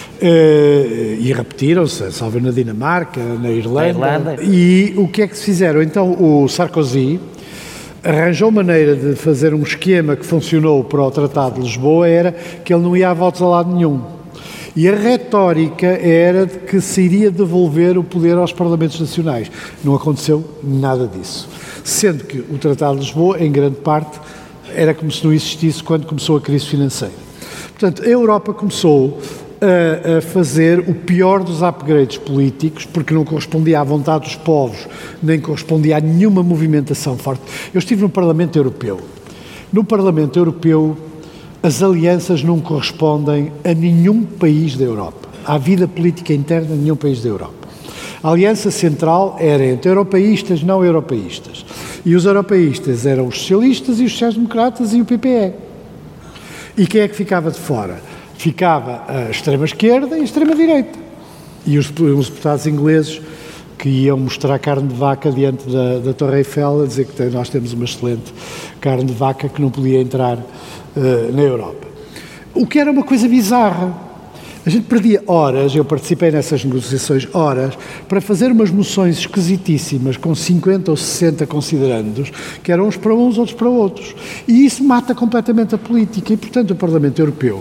A: Uh, e repetiram-se, salvo na Dinamarca, na Irlanda.
C: Na Irlanda.
A: E o que é que se fizeram? Então o Sarkozy arranjou maneira de fazer um esquema que funcionou para o Tratado de Lisboa, era que ele não ia a votos a lado nenhum. E a retórica era de que se iria devolver o poder aos Parlamentos Nacionais. Não aconteceu nada disso. Sendo que o Tratado de Lisboa, em grande parte, era como se não existisse quando começou a crise financeira. Portanto, a Europa começou a, a fazer o pior dos upgrades políticos, porque não correspondia à vontade dos povos, nem correspondia a nenhuma movimentação forte. Eu estive no Parlamento Europeu. No Parlamento Europeu, as alianças não correspondem a nenhum país da Europa. À vida política interna de nenhum país da Europa. A aliança central era entre europeístas e não europeístas. E os europeístas eram os socialistas e os sociais-democratas e o P P E. E quem é que ficava de fora? Ficava a extrema-esquerda e a extrema-direita. E os, os deputados ingleses que iam mostrar carne de vaca diante da, da Torre Eiffel, a dizer que nós temos uma excelente carne de vaca que não podia entrar uh, na Europa. O que era uma coisa bizarra. A gente perdia horas, eu participei nessas negociações, horas, para fazer umas moções esquisitíssimas, com cinquenta ou sessenta considerandos, que eram uns para uns, outros para outros. E isso mata completamente a política. E, portanto, o Parlamento Europeu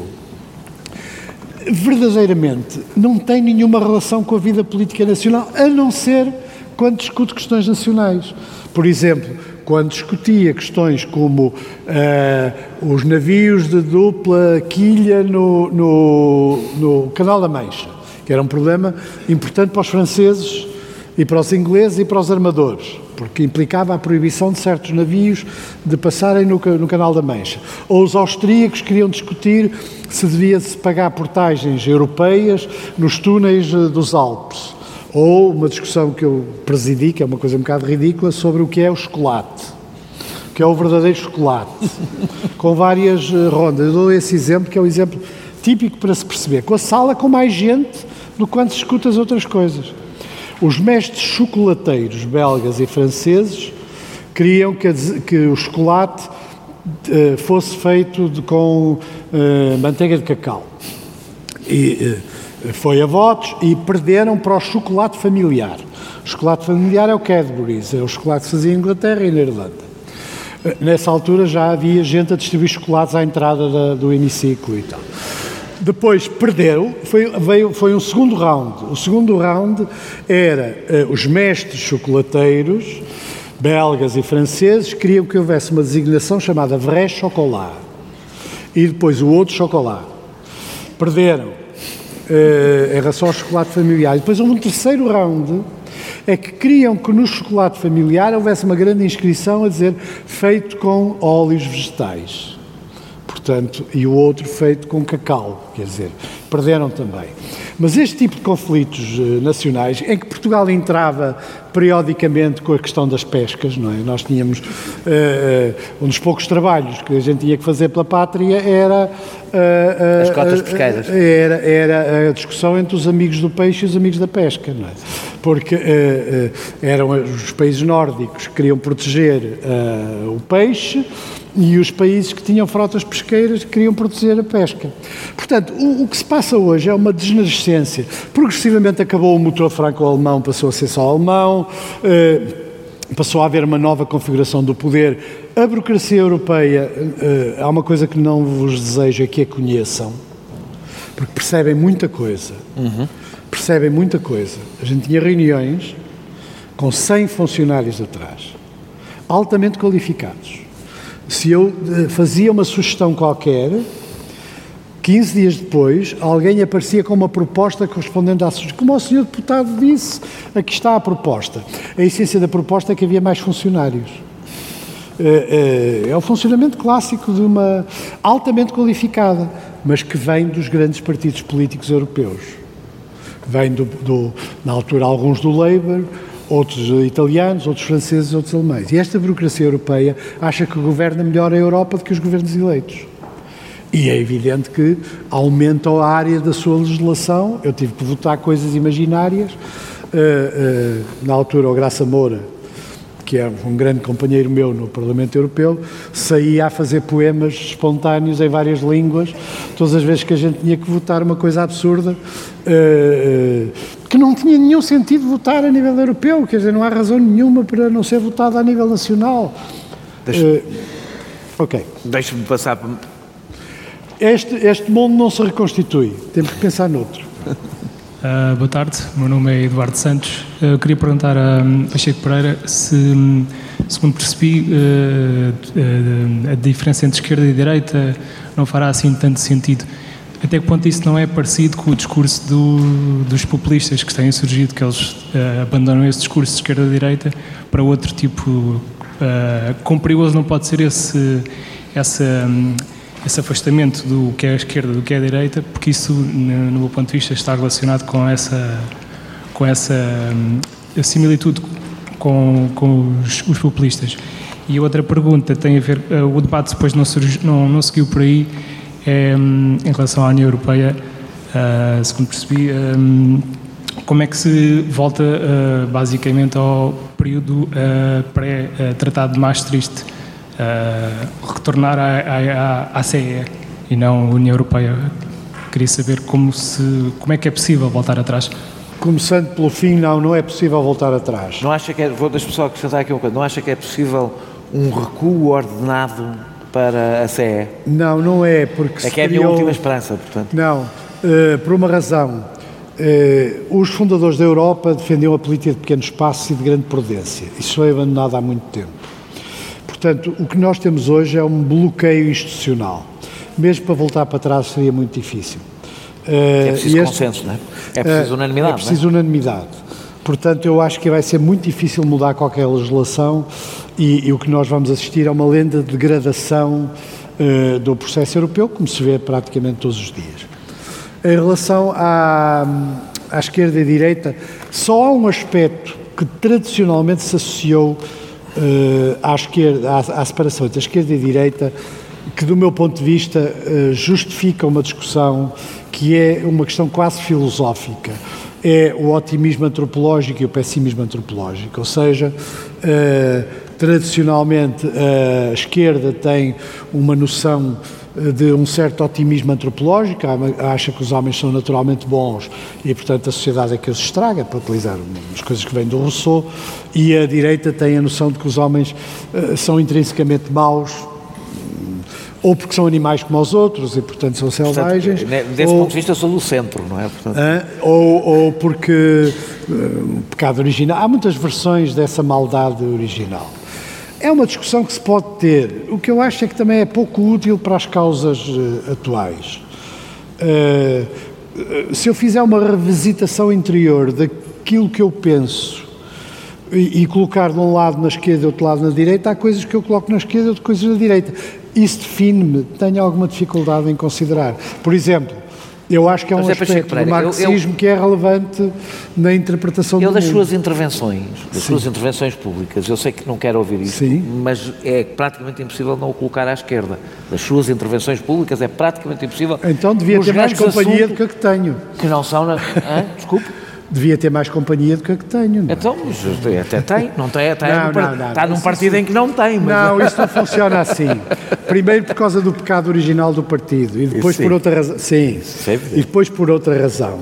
A: verdadeiramente não tem nenhuma relação com a vida política nacional, a não ser quando discute questões nacionais. Por exemplo, quando discutia questões como uh, os navios de dupla quilha no, no, no Canal da Mancha, que era um problema importante para os franceses e para os ingleses e para os armadores, porque implicava a proibição de certos navios de passarem no, no Canal da Mancha. Ou os austríacos queriam discutir se devia-se pagar portagens europeias nos túneis dos Alpes. Ou uma discussão que eu presidi, que é uma coisa um bocado ridícula, sobre o que é o chocolate, o que é o verdadeiro chocolate, com várias rondas. Eu dou esse exemplo, que é o exemplo típico para se perceber, com a sala com mais gente do que quando se escuta as outras coisas. Os mestres chocolateiros belgas e franceses queriam que, que o chocolate uh, fosse feito de, com uh, manteiga de cacau. E uh, foi a votos e perderam para o chocolate familiar. O chocolate familiar é o Cadbury's, é o chocolate que se fazia em Inglaterra e na Irlanda. Uh, nessa altura já havia gente a distribuir chocolates à entrada da, do hemiciclo e tal. Depois perderam, foi, veio, foi um segundo round. O segundo round era uh, os mestres chocolateiros, belgas e franceses, queriam que houvesse uma designação chamada Vrai Chocolat. E depois o outro chocolat. Perderam uh, em relação ao chocolate familiar. E depois houve um terceiro round, é que queriam que no chocolate familiar houvesse uma grande inscrição a dizer feito com óleos vegetais. Portanto, e o outro feito com cacau, quer dizer, perderam também. Mas este tipo de conflitos uh, nacionais, em que Portugal entrava periodicamente com a questão das pescas, não é? Nós tínhamos, uh, uh, um dos poucos trabalhos que a gente tinha que fazer pela pátria era... Uh, uh,
C: As cotas pesqueiras.
A: Uh, era, era a discussão entre os amigos do peixe e os amigos da pesca, não é? Porque uh, uh, eram os países nórdicos que queriam proteger uh, o peixe, e os países que tinham frotas pesqueiras queriam proteger a pesca. Portanto, o, o que se passa hoje é uma desnascência. Progressivamente acabou o motor franco-alemão, passou a ser só alemão, eh, passou a haver uma nova configuração do poder. A burocracia europeia, eh, há uma coisa que não vos desejo, é que a conheçam, porque percebem muita coisa. Uhum. Percebem muita coisa. A gente tinha reuniões com cem funcionários atrás, altamente qualificados. Se eu fazia uma sugestão qualquer, quinze dias depois, alguém aparecia com uma proposta correspondente à sugestão. Como o senhor deputado disse, aqui está a proposta. A essência da proposta é que havia mais funcionários. É o funcionamento clássico de uma altamente qualificada, mas que vem dos grandes partidos políticos europeus. Vem, do, do, na altura, alguns do Labour, outros italianos, outros franceses, outros alemães. E esta burocracia europeia acha que governa melhor a Europa do que os governos eleitos. E é evidente que aumentam a área da sua legislação. Eu tive que votar coisas imaginárias uh, na altura o Graça Moura, que é um grande companheiro meu no Parlamento Europeu, saía a fazer poemas espontâneos em várias línguas, todas as vezes que a gente tinha que votar uma coisa absurda, uh, uh, que não tinha nenhum sentido votar a nível europeu, quer dizer, não há razão nenhuma para não ser votado a nível nacional.
C: Deixa,
A: uh, ok.
C: Deixa-me passar para...
A: Este, este mundo não se reconstitui, temos que pensar noutro.
E: Uh, boa tarde, o meu nome é Eduardo Santos. Eu uh, queria perguntar a, a Checo Pereira se, segundo percebi, uh, uh, a diferença entre esquerda e direita não fará assim tanto sentido. Até que ponto isso não é parecido com o discurso do, dos populistas que têm surgido, que eles uh, abandonam esse discurso de esquerda e direita para outro tipo, uh, quão perigoso não pode ser esse, essa, um, esse afastamento do que é a esquerda do que é a direita, porque isso, no, no meu ponto de vista, está relacionado com essa, com essa um, similitude com, com os, os populistas. E a outra pergunta tem a ver, uh, o debate depois não, surgiu, não, não seguiu por aí, é, em relação à União Europeia, uh, segundo percebi, um, como é que se volta uh, basicamente ao período uh, pré-tratado de Maastricht, uh, retornar à, à, à C E e não à União Europeia? Queria saber como, se, como é que é possível voltar atrás.
A: Começando pelo fim, não, não é possível voltar atrás.
C: Não acha que é, vou deixar só acrescentar aqui uma coisa, não acha que é possível um recuo ordenado para a C E?
A: Não, não é, porque...
C: É que é a minha última esperança, portanto.
A: Não, uh, por uma razão. Uh, os fundadores da Europa defendiam a política de pequeno espaço e de grande prudência. Isso foi abandonado há muito tempo. Portanto, o que nós temos hoje é um bloqueio institucional. Mesmo para voltar para trás seria muito difícil. Uh,
C: é preciso
A: este,
C: consenso, não é? É preciso unanimidade.
A: É preciso
C: não é?
A: unanimidade. Portanto, eu acho que vai ser muito difícil mudar qualquer legislação e, e o que nós vamos assistir é uma lenta degradação uh, do processo europeu, como se vê praticamente todos os dias. Em relação à, à esquerda e à direita, só há um aspecto que tradicionalmente se associou uh, à, esquerda, à, à separação entre a esquerda e a direita, que do meu ponto de vista uh, justifica uma discussão que é uma questão quase filosófica. É o otimismo antropológico e o pessimismo antropológico, ou seja, uh, tradicionalmente a esquerda tem uma noção de um certo otimismo antropológico, acha que os homens são naturalmente bons e, portanto, a sociedade é que os estraga, para utilizar umas coisas que vêm do Rousseau, e a direita tem a noção de que os homens uh, são intrinsecamente maus, ou porque são animais como os outros e, portanto, são selvagens.
C: Portanto, desse
A: ou,
C: ponto de vista, eu sou do centro, não é? Portanto...
A: Uh, ou, ou porque uh, pecado original. Há muitas versões dessa maldade original. É uma discussão que se pode ter. O que eu acho é que também é pouco útil para as causas uh, atuais. Uh, se eu fizer uma revisitação interior daquilo que eu penso e, e colocar de um lado na esquerda e do outro lado na direita, há coisas que eu coloco na esquerda e outras coisas na direita. Isso define-me, tenho alguma dificuldade em considerar. Por exemplo, eu acho que é um
C: José
A: aspecto
C: Pereira,
A: do marxismo
C: eu, eu,
A: que é relevante na interpretação
C: eu
A: do
C: das
A: mundo.
C: suas intervenções, das
A: Sim.
C: suas intervenções públicas, eu sei que não quero ouvir isto,
A: Sim.
C: mas é praticamente impossível não o colocar à esquerda. Das suas intervenções públicas é praticamente impossível.
A: Então devia ter mais companhia do que a que tenho.
C: Que não são... Na... Hã? Desculpe?
A: Devia ter mais companhia do que a que tenho. Não é?
C: Então, mas até tem, não tem, até
A: não,
C: é no,
A: não, não,
C: está
A: não,
C: num partido em que não tem. Mas...
A: Não, isso não funciona assim. Primeiro por causa do pecado original do partido e depois por outra razão. Sim, e depois por outra razão.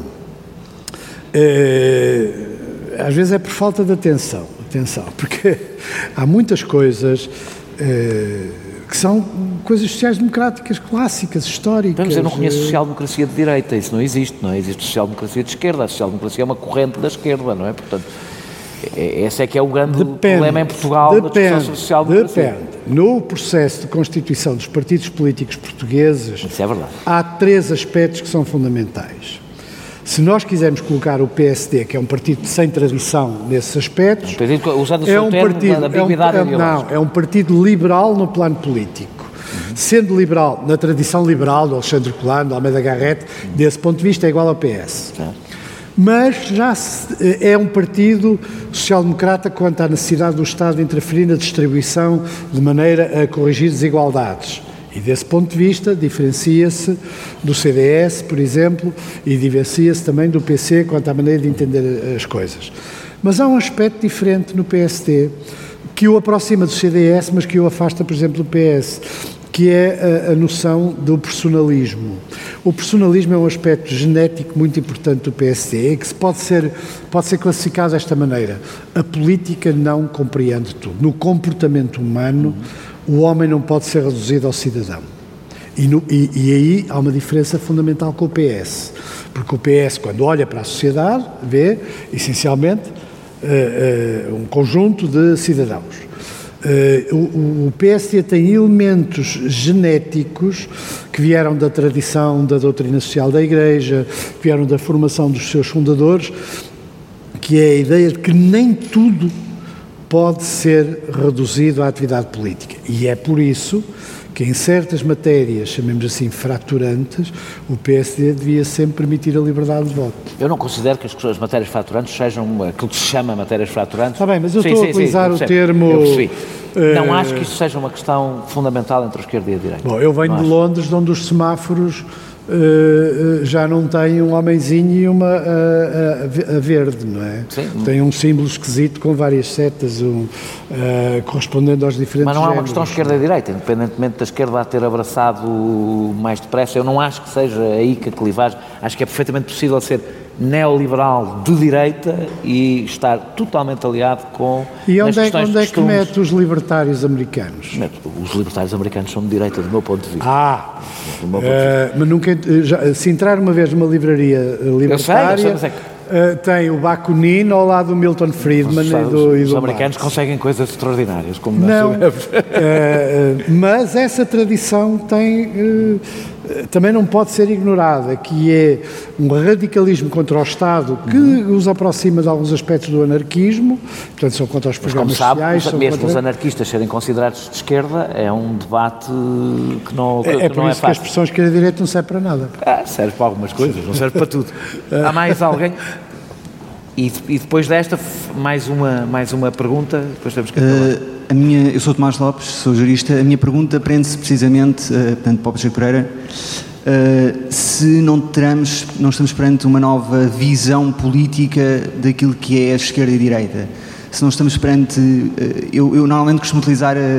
A: É, às vezes é por falta de atenção, atenção, porque há muitas coisas é, que são coisas sociais-democráticas clássicas, históricas.
C: Mas eu não conheço social-democracia de direita, isso não existe, não é? Existe social-democracia de esquerda, a social-democracia é uma corrente da esquerda, não é? Portanto, esse é que é o grande depende, problema em Portugal
A: depende,
C: na discussão social-democracia.
A: Depende. No processo de constituição dos partidos políticos portugueses,
C: isso é verdade.
A: Há três aspectos que são fundamentais. Se nós quisermos colocar o P S D, que é um partido sem tradição nesses aspectos,
C: usando o
A: é
C: seu
A: um
C: termo
A: partido,
C: da ambiguidade
A: é um, não, é um partido liberal no plano político. Uhum. Sendo liberal, na tradição liberal do Alexandre Colano, do Almeida Garrett, uhum. desse ponto de vista é igual ao P S. Uhum. Mas já se, é um partido social-democrata quanto à necessidade do Estado de interferir na distribuição de maneira a corrigir desigualdades. E desse ponto de vista diferencia-se do C D S, por exemplo, e diferencia-se também do P C quanto à maneira de entender as coisas. Mas há um aspecto diferente no P S D que o aproxima do C D S, mas que o afasta, por exemplo, do P S, que é a, a noção do personalismo. O personalismo é um aspecto genético muito importante do P S D, que se pode ser, pode ser classificado desta maneira. A política não compreende tudo. No comportamento humano, o homem não pode ser reduzido ao cidadão. E, no, e, e aí há uma diferença fundamental com o P S. Porque o P S, quando olha para a sociedade, vê, essencialmente, uh, uh, um conjunto de cidadãos. Uh, o, o P S D tem elementos genéticos que vieram da tradição da doutrina social da Igreja, que vieram da formação dos seus fundadores, que é a ideia de que nem tudo pode ser reduzido à atividade política. E é por isso que em certas matérias, chamemos assim, fraturantes, o P S D devia sempre permitir a liberdade de voto.
C: Eu não considero que as, as matérias fraturantes sejam aquilo que se chama matérias fraturantes.
A: Está bem, mas eu
C: sim,
A: estou
C: sim,
A: a utilizar
C: sim,
A: o termo...
C: Eu percebi.
A: Uh,
C: não acho que isso seja uma questão fundamental entre a esquerda e a direita.
A: Bom, eu venho
C: não
A: de
C: acho.
A: Londres, onde os semáforos uh, já não têm um homenzinho e uma uh, a verde, não é?
C: Sim.
A: Tem um símbolo esquisito com várias setas um, uh, correspondendo aos diferentes
C: Mas não é uma
A: géneros.
C: questão esquerda e direita, independentemente da esquerda a ter abraçado mais depressa. Eu não acho que seja aí que a clivagem... Acho que é perfeitamente possível ser neoliberal de direita e estar totalmente aliado com
A: E onde, é,
C: questões
A: onde é
C: de
A: que mete os libertários americanos?
C: Os libertários americanos são de direita, do meu ponto de vista.
A: Ah,
C: do meu
A: uh,
C: ponto de vista.
A: mas nunca, já, se entrar uma vez numa livraria libertária,
C: eu sei, eu sei, mas é que...
A: Uh, tem o Bakunin ao lado do Milton Friedman
C: os,
A: e do, e
C: os
A: do
C: americanos
A: Marx.
C: conseguem coisas extraordinárias, como nós
A: Não,
C: sabemos.
A: uh, mas essa tradição tem, uh, também não pode ser ignorada, que é um radicalismo contra o Estado que uhum. os aproxima de alguns aspectos do anarquismo, portanto são contra os programas
C: mas como
A: sociais.
C: sabe, mesmo
A: contra...
C: os anarquistas serem considerados de esquerda é um debate que não, que,
A: é, é
C: que
A: por
C: não
A: isso
C: é
A: que a
C: fácil.
A: expressão esquerda-direita não serve para nada.
C: Ah, serve para algumas coisas, não serve para tudo. Há mais alguém? E, e depois desta, mais uma, mais uma pergunta, depois temos que acabar.
F: Uh, a minha, eu sou Tomás Lopes, sou jurista. A minha pergunta prende-se precisamente, uh, portanto, para o Pacheco Pereira, uh, se não, teremos, não estamos perante uma nova visão política daquilo que é a esquerda e a direita. Se não estamos perante... Uh, eu, eu normalmente costumo utilizar a,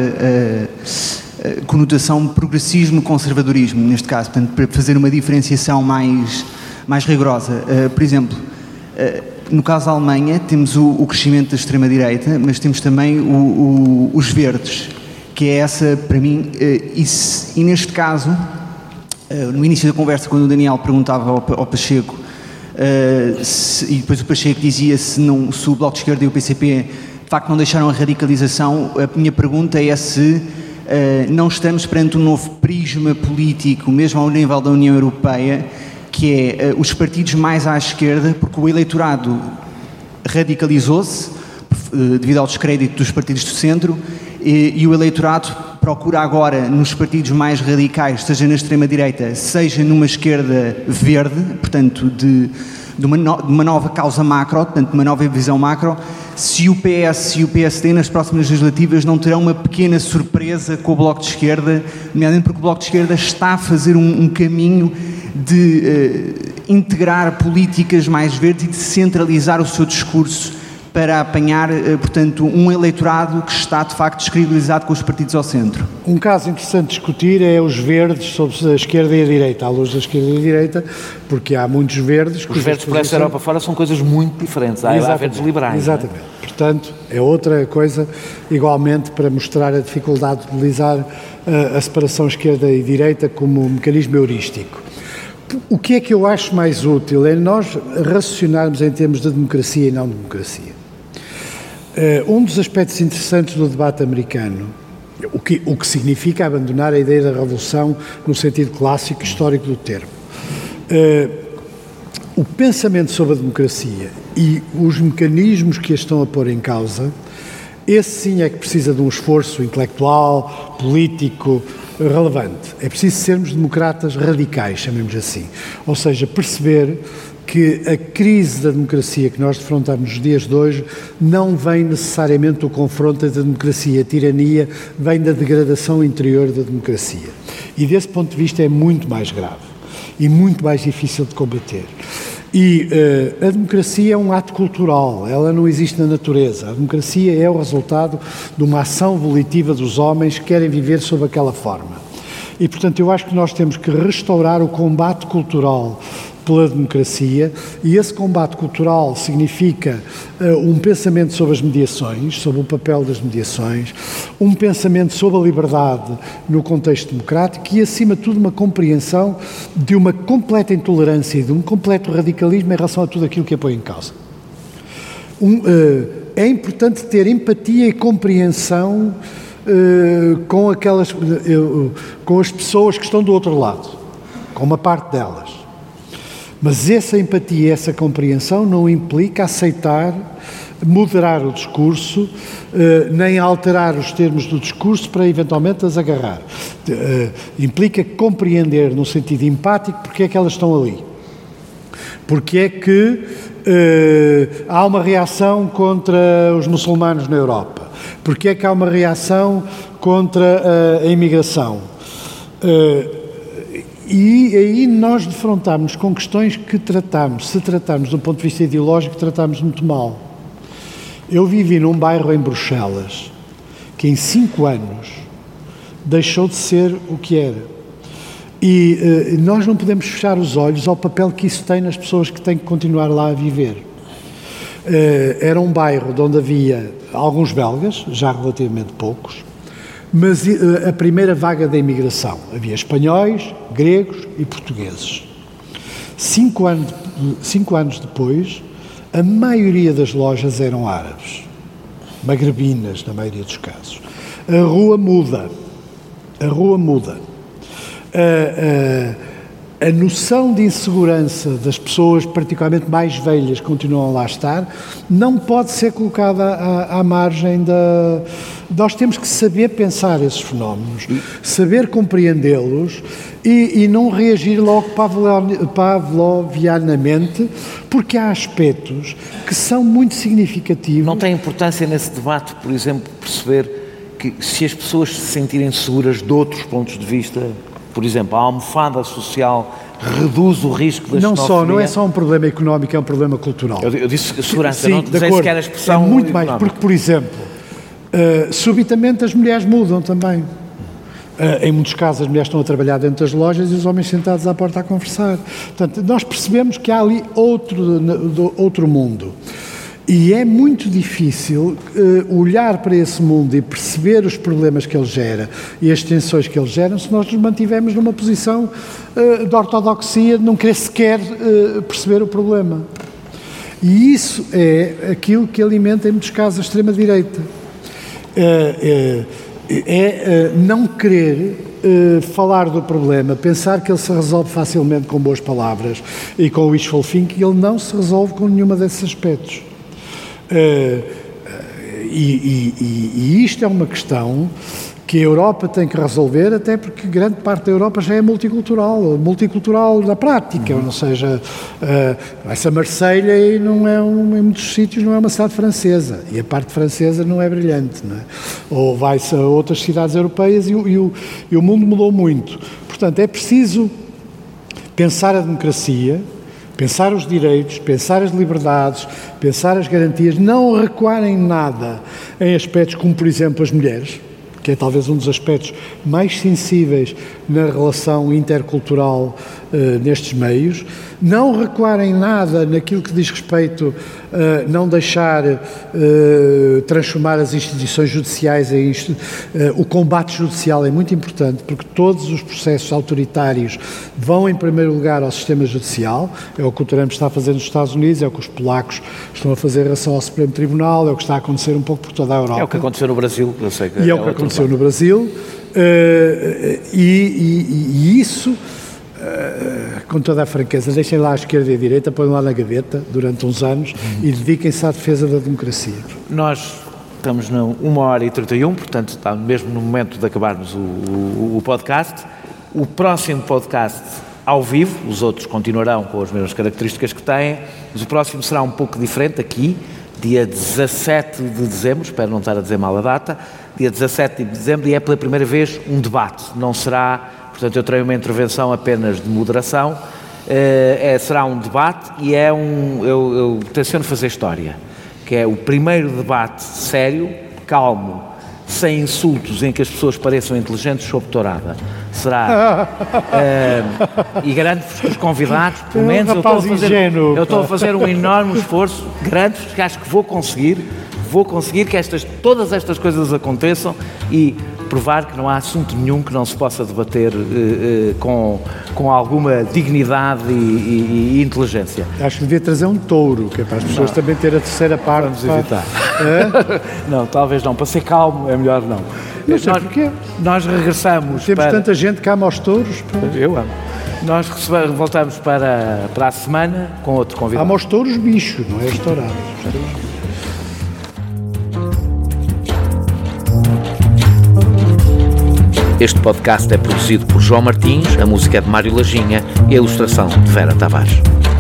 F: a, a conotação progressismo-conservadorismo, neste caso, portanto, para fazer uma diferenciação mais, mais rigorosa. Uh, por exemplo... Uh, No caso da Alemanha, temos o, o crescimento da extrema-direita, mas temos também o, o, os verdes, que é essa, para mim, uh, e, se, e neste caso, uh, no início da conversa, quando o Daniel perguntava ao, ao Pacheco, uh, se, e depois o Pacheco dizia se, não, se o Bloco de Esquerda e o P C P, de facto, não deixaram a radicalização, a minha pergunta é se uh, não estamos perante um novo prisma político, mesmo ao nível da União Europeia, que é uh, os partidos mais à esquerda, porque o eleitorado radicalizou-se uh, devido ao descrédito dos partidos do centro e, e o eleitorado procura agora nos partidos mais radicais, seja na extrema-direita, seja numa esquerda verde, portanto de, de, uma no, de uma nova causa macro, portanto de uma nova visão macro, se o P S e o P S D nas próximas legislativas não terão uma pequena surpresa com o Bloco de Esquerda, nomeadamente porque o Bloco de Esquerda está a fazer um, um caminho de uh, integrar políticas mais verdes e de centralizar o seu discurso para apanhar, uh, portanto, um eleitorado que está, de facto, descredibilizado com os partidos ao centro.
A: Um caso interessante de discutir é os verdes sobre a esquerda e a direita, à luz da esquerda e da direita, porque há muitos verdes...
C: Os verdes por essa Europa fora são coisas muito diferentes, há, há verdes liberais.
A: Exatamente.
C: Não é?
A: Portanto, é outra coisa, igualmente, para mostrar a dificuldade de utilizar uh, a separação esquerda e direita como um mecanismo heurístico. O que é que eu acho mais útil é nós raciocinarmos em termos de democracia e não democracia. Uh, um dos aspectos interessantes do debate americano, o que, o que significa abandonar a ideia da revolução no sentido clássico histórico do termo. Uh, o pensamento sobre a democracia e os mecanismos que a estão a pôr em causa, esse sim é que precisa de um esforço intelectual, político, relevante. É preciso sermos democratas radicais, chamemos assim. Ou seja, perceber que a crise da democracia que nós defrontamos nos dias de hoje não vem necessariamente do confronto da democracia. A tirania vem da degradação interior da democracia. E desse ponto de vista é muito mais grave e muito mais difícil de combater. E uh, a democracia é um ato cultural, ela não existe na natureza. A democracia é o resultado de uma ação volitiva dos homens que querem viver sob aquela forma. E, portanto, eu acho que nós temos que restaurar o combate cultural pela democracia, e esse combate cultural significa uh, um pensamento sobre as mediações, sobre o papel das mediações, um pensamento sobre a liberdade no contexto democrático e, acima de tudo, uma compreensão de uma completa intolerância e de um completo radicalismo em relação a tudo aquilo que apoia em causa. Um, uh, é importante ter empatia e compreensão uh, com aquelas, uh, com as pessoas que estão do outro lado, com uma parte delas. Mas essa empatia e essa compreensão não implica aceitar, moderar o discurso, eh, nem alterar os termos do discurso para eventualmente as agarrar. Eh, implica compreender, no sentido empático, porque é que elas estão ali. Porque é que eh, há uma reação contra os muçulmanos na Europa. Porque é que há uma reação contra a, a imigração. Eh, E aí nós defrontámos com questões que tratamos, se tratarmos do ponto de vista ideológico, tratamos muito mal. Eu vivi num bairro em Bruxelas que em cinco anos deixou de ser o que era. E uh, nós não podemos fechar os olhos ao papel que isso tem nas pessoas que têm que continuar lá a viver. Uh, era um bairro onde havia alguns belgas, já relativamente poucos, mas a primeira vaga da imigração. Havia espanhóis, gregos e portugueses. Cinco anos, cinco anos depois, a maioria das lojas eram árabes, magrebinas, na maioria dos casos. A rua muda. A rua muda. A, a, a noção de insegurança das pessoas, particularmente mais velhas, que continuam lá a estar, não pode ser colocada à, à margem da... Nós temos que saber pensar esses fenómenos, saber compreendê-los e, e não reagir logo pavlovianamente, porque há aspectos que são muito significativos.
C: Não tem importância nesse debate, por exemplo, perceber que se as pessoas se sentirem seguras de outros pontos de vista, por exemplo, a almofada social reduz o risco da
A: Não
C: xenofobia?
A: só, não é só um problema económico, é um problema cultural.
C: Eu, eu disse segurança,
A: Sim,
C: não dizei sequer a expressão
A: é muito
C: económica.
A: mais, porque, por exemplo, Uh, subitamente as mulheres mudam também. Uh, em muitos casos as mulheres estão a trabalhar dentro das lojas e os homens sentados à porta a conversar. Portanto, nós percebemos que há ali outro, outro mundo. E é muito difícil uh, olhar para esse mundo e perceber os problemas que ele gera e as tensões que ele gera se nós nos mantivermos numa posição uh, de ortodoxia, de não querer sequer uh, perceber o problema. E isso é aquilo que alimenta em muitos casos a extrema-direita. É, é, é não querer é, falar do problema, pensar que ele se resolve facilmente com boas palavras e com o wishful thinking, ele não se resolve com nenhuma desses aspectos. É, e, e, e isto é uma questão que a Europa tem que resolver, até porque grande parte da Europa já é multicultural, multicultural na prática, uhum. Ou seja, uh, vai-se a Marselha e não é um, em muitos sítios não é uma cidade francesa, e a parte francesa não é brilhante, não é? Ou vai-se a outras cidades europeias e o, e, o, e o mundo mudou muito. Portanto, é preciso pensar a democracia, pensar os direitos, pensar as liberdades, pensar as garantias, não recuar em nada em aspectos como, por exemplo, as mulheres, que é talvez um dos aspectos mais sensíveis na relação intercultural uh, nestes meios, não recuar em nada naquilo que diz respeito a uh, não deixar uh, transformar as instituições judiciais em... Uh, o combate judicial é muito importante, porque todos os processos autoritários vão em primeiro lugar ao sistema judicial, é o que o Trump está a fazer nos Estados Unidos, é o que os polacos estão a fazer em relação ao Supremo Tribunal, é o que está a acontecer um pouco por toda a Europa.
C: É o que aconteceu no Brasil, eu sei que
A: E é, é o que aconteceu no Brasil, uh, e, e, e isso, uh, com toda a franqueza, deixem lá a esquerda e a direita, põem lá na gaveta durante uns anos uhum. e dediquem-se à defesa da democracia.
C: Nós estamos na uma hora e trinta e um, portanto está mesmo no momento de acabarmos o, o, o podcast. O próximo podcast, ao vivo, os outros continuarão com as mesmas características que têm, mas o próximo será um pouco diferente aqui, dia dezassete de dezembro, espero não estar a dizer mal a data, dia dezassete de dezembro, e é pela primeira vez um debate, não será, portanto eu terei uma intervenção apenas de moderação, é, será um debate e é um, eu, eu tenciono fazer história, que é o primeiro debate sério, calmo, sem insultos, em que as pessoas pareçam inteligentes sobre tourada. Será. uh, e garanto-vos que os convidados, pelo menos eu estou, a fazer, eu estou a fazer um enorme esforço, garanto-vos que acho que vou conseguir, vou conseguir que estas, todas estas coisas aconteçam e provar que não há assunto nenhum que não se possa debater uh, uh, com, com alguma dignidade e, e, e inteligência.
A: Acho que devia trazer um touro, que é para as pessoas não. também ter a terceira parte.
C: Vamos evitar. É? Não, talvez não. Para ser calmo é melhor não.
A: Não sei nós, porquê.
C: Nós regressamos
A: Temos
C: para...
A: tanta gente que ama aos touros. Pá.
C: Eu amo. Nós voltamos para, para a semana com outro convidado.
A: Ama aos touros bicho, não é os tourados.
B: Este podcast é produzido por João Martins, a música é de Mário Lajinha e a ilustração de Vera Tavares.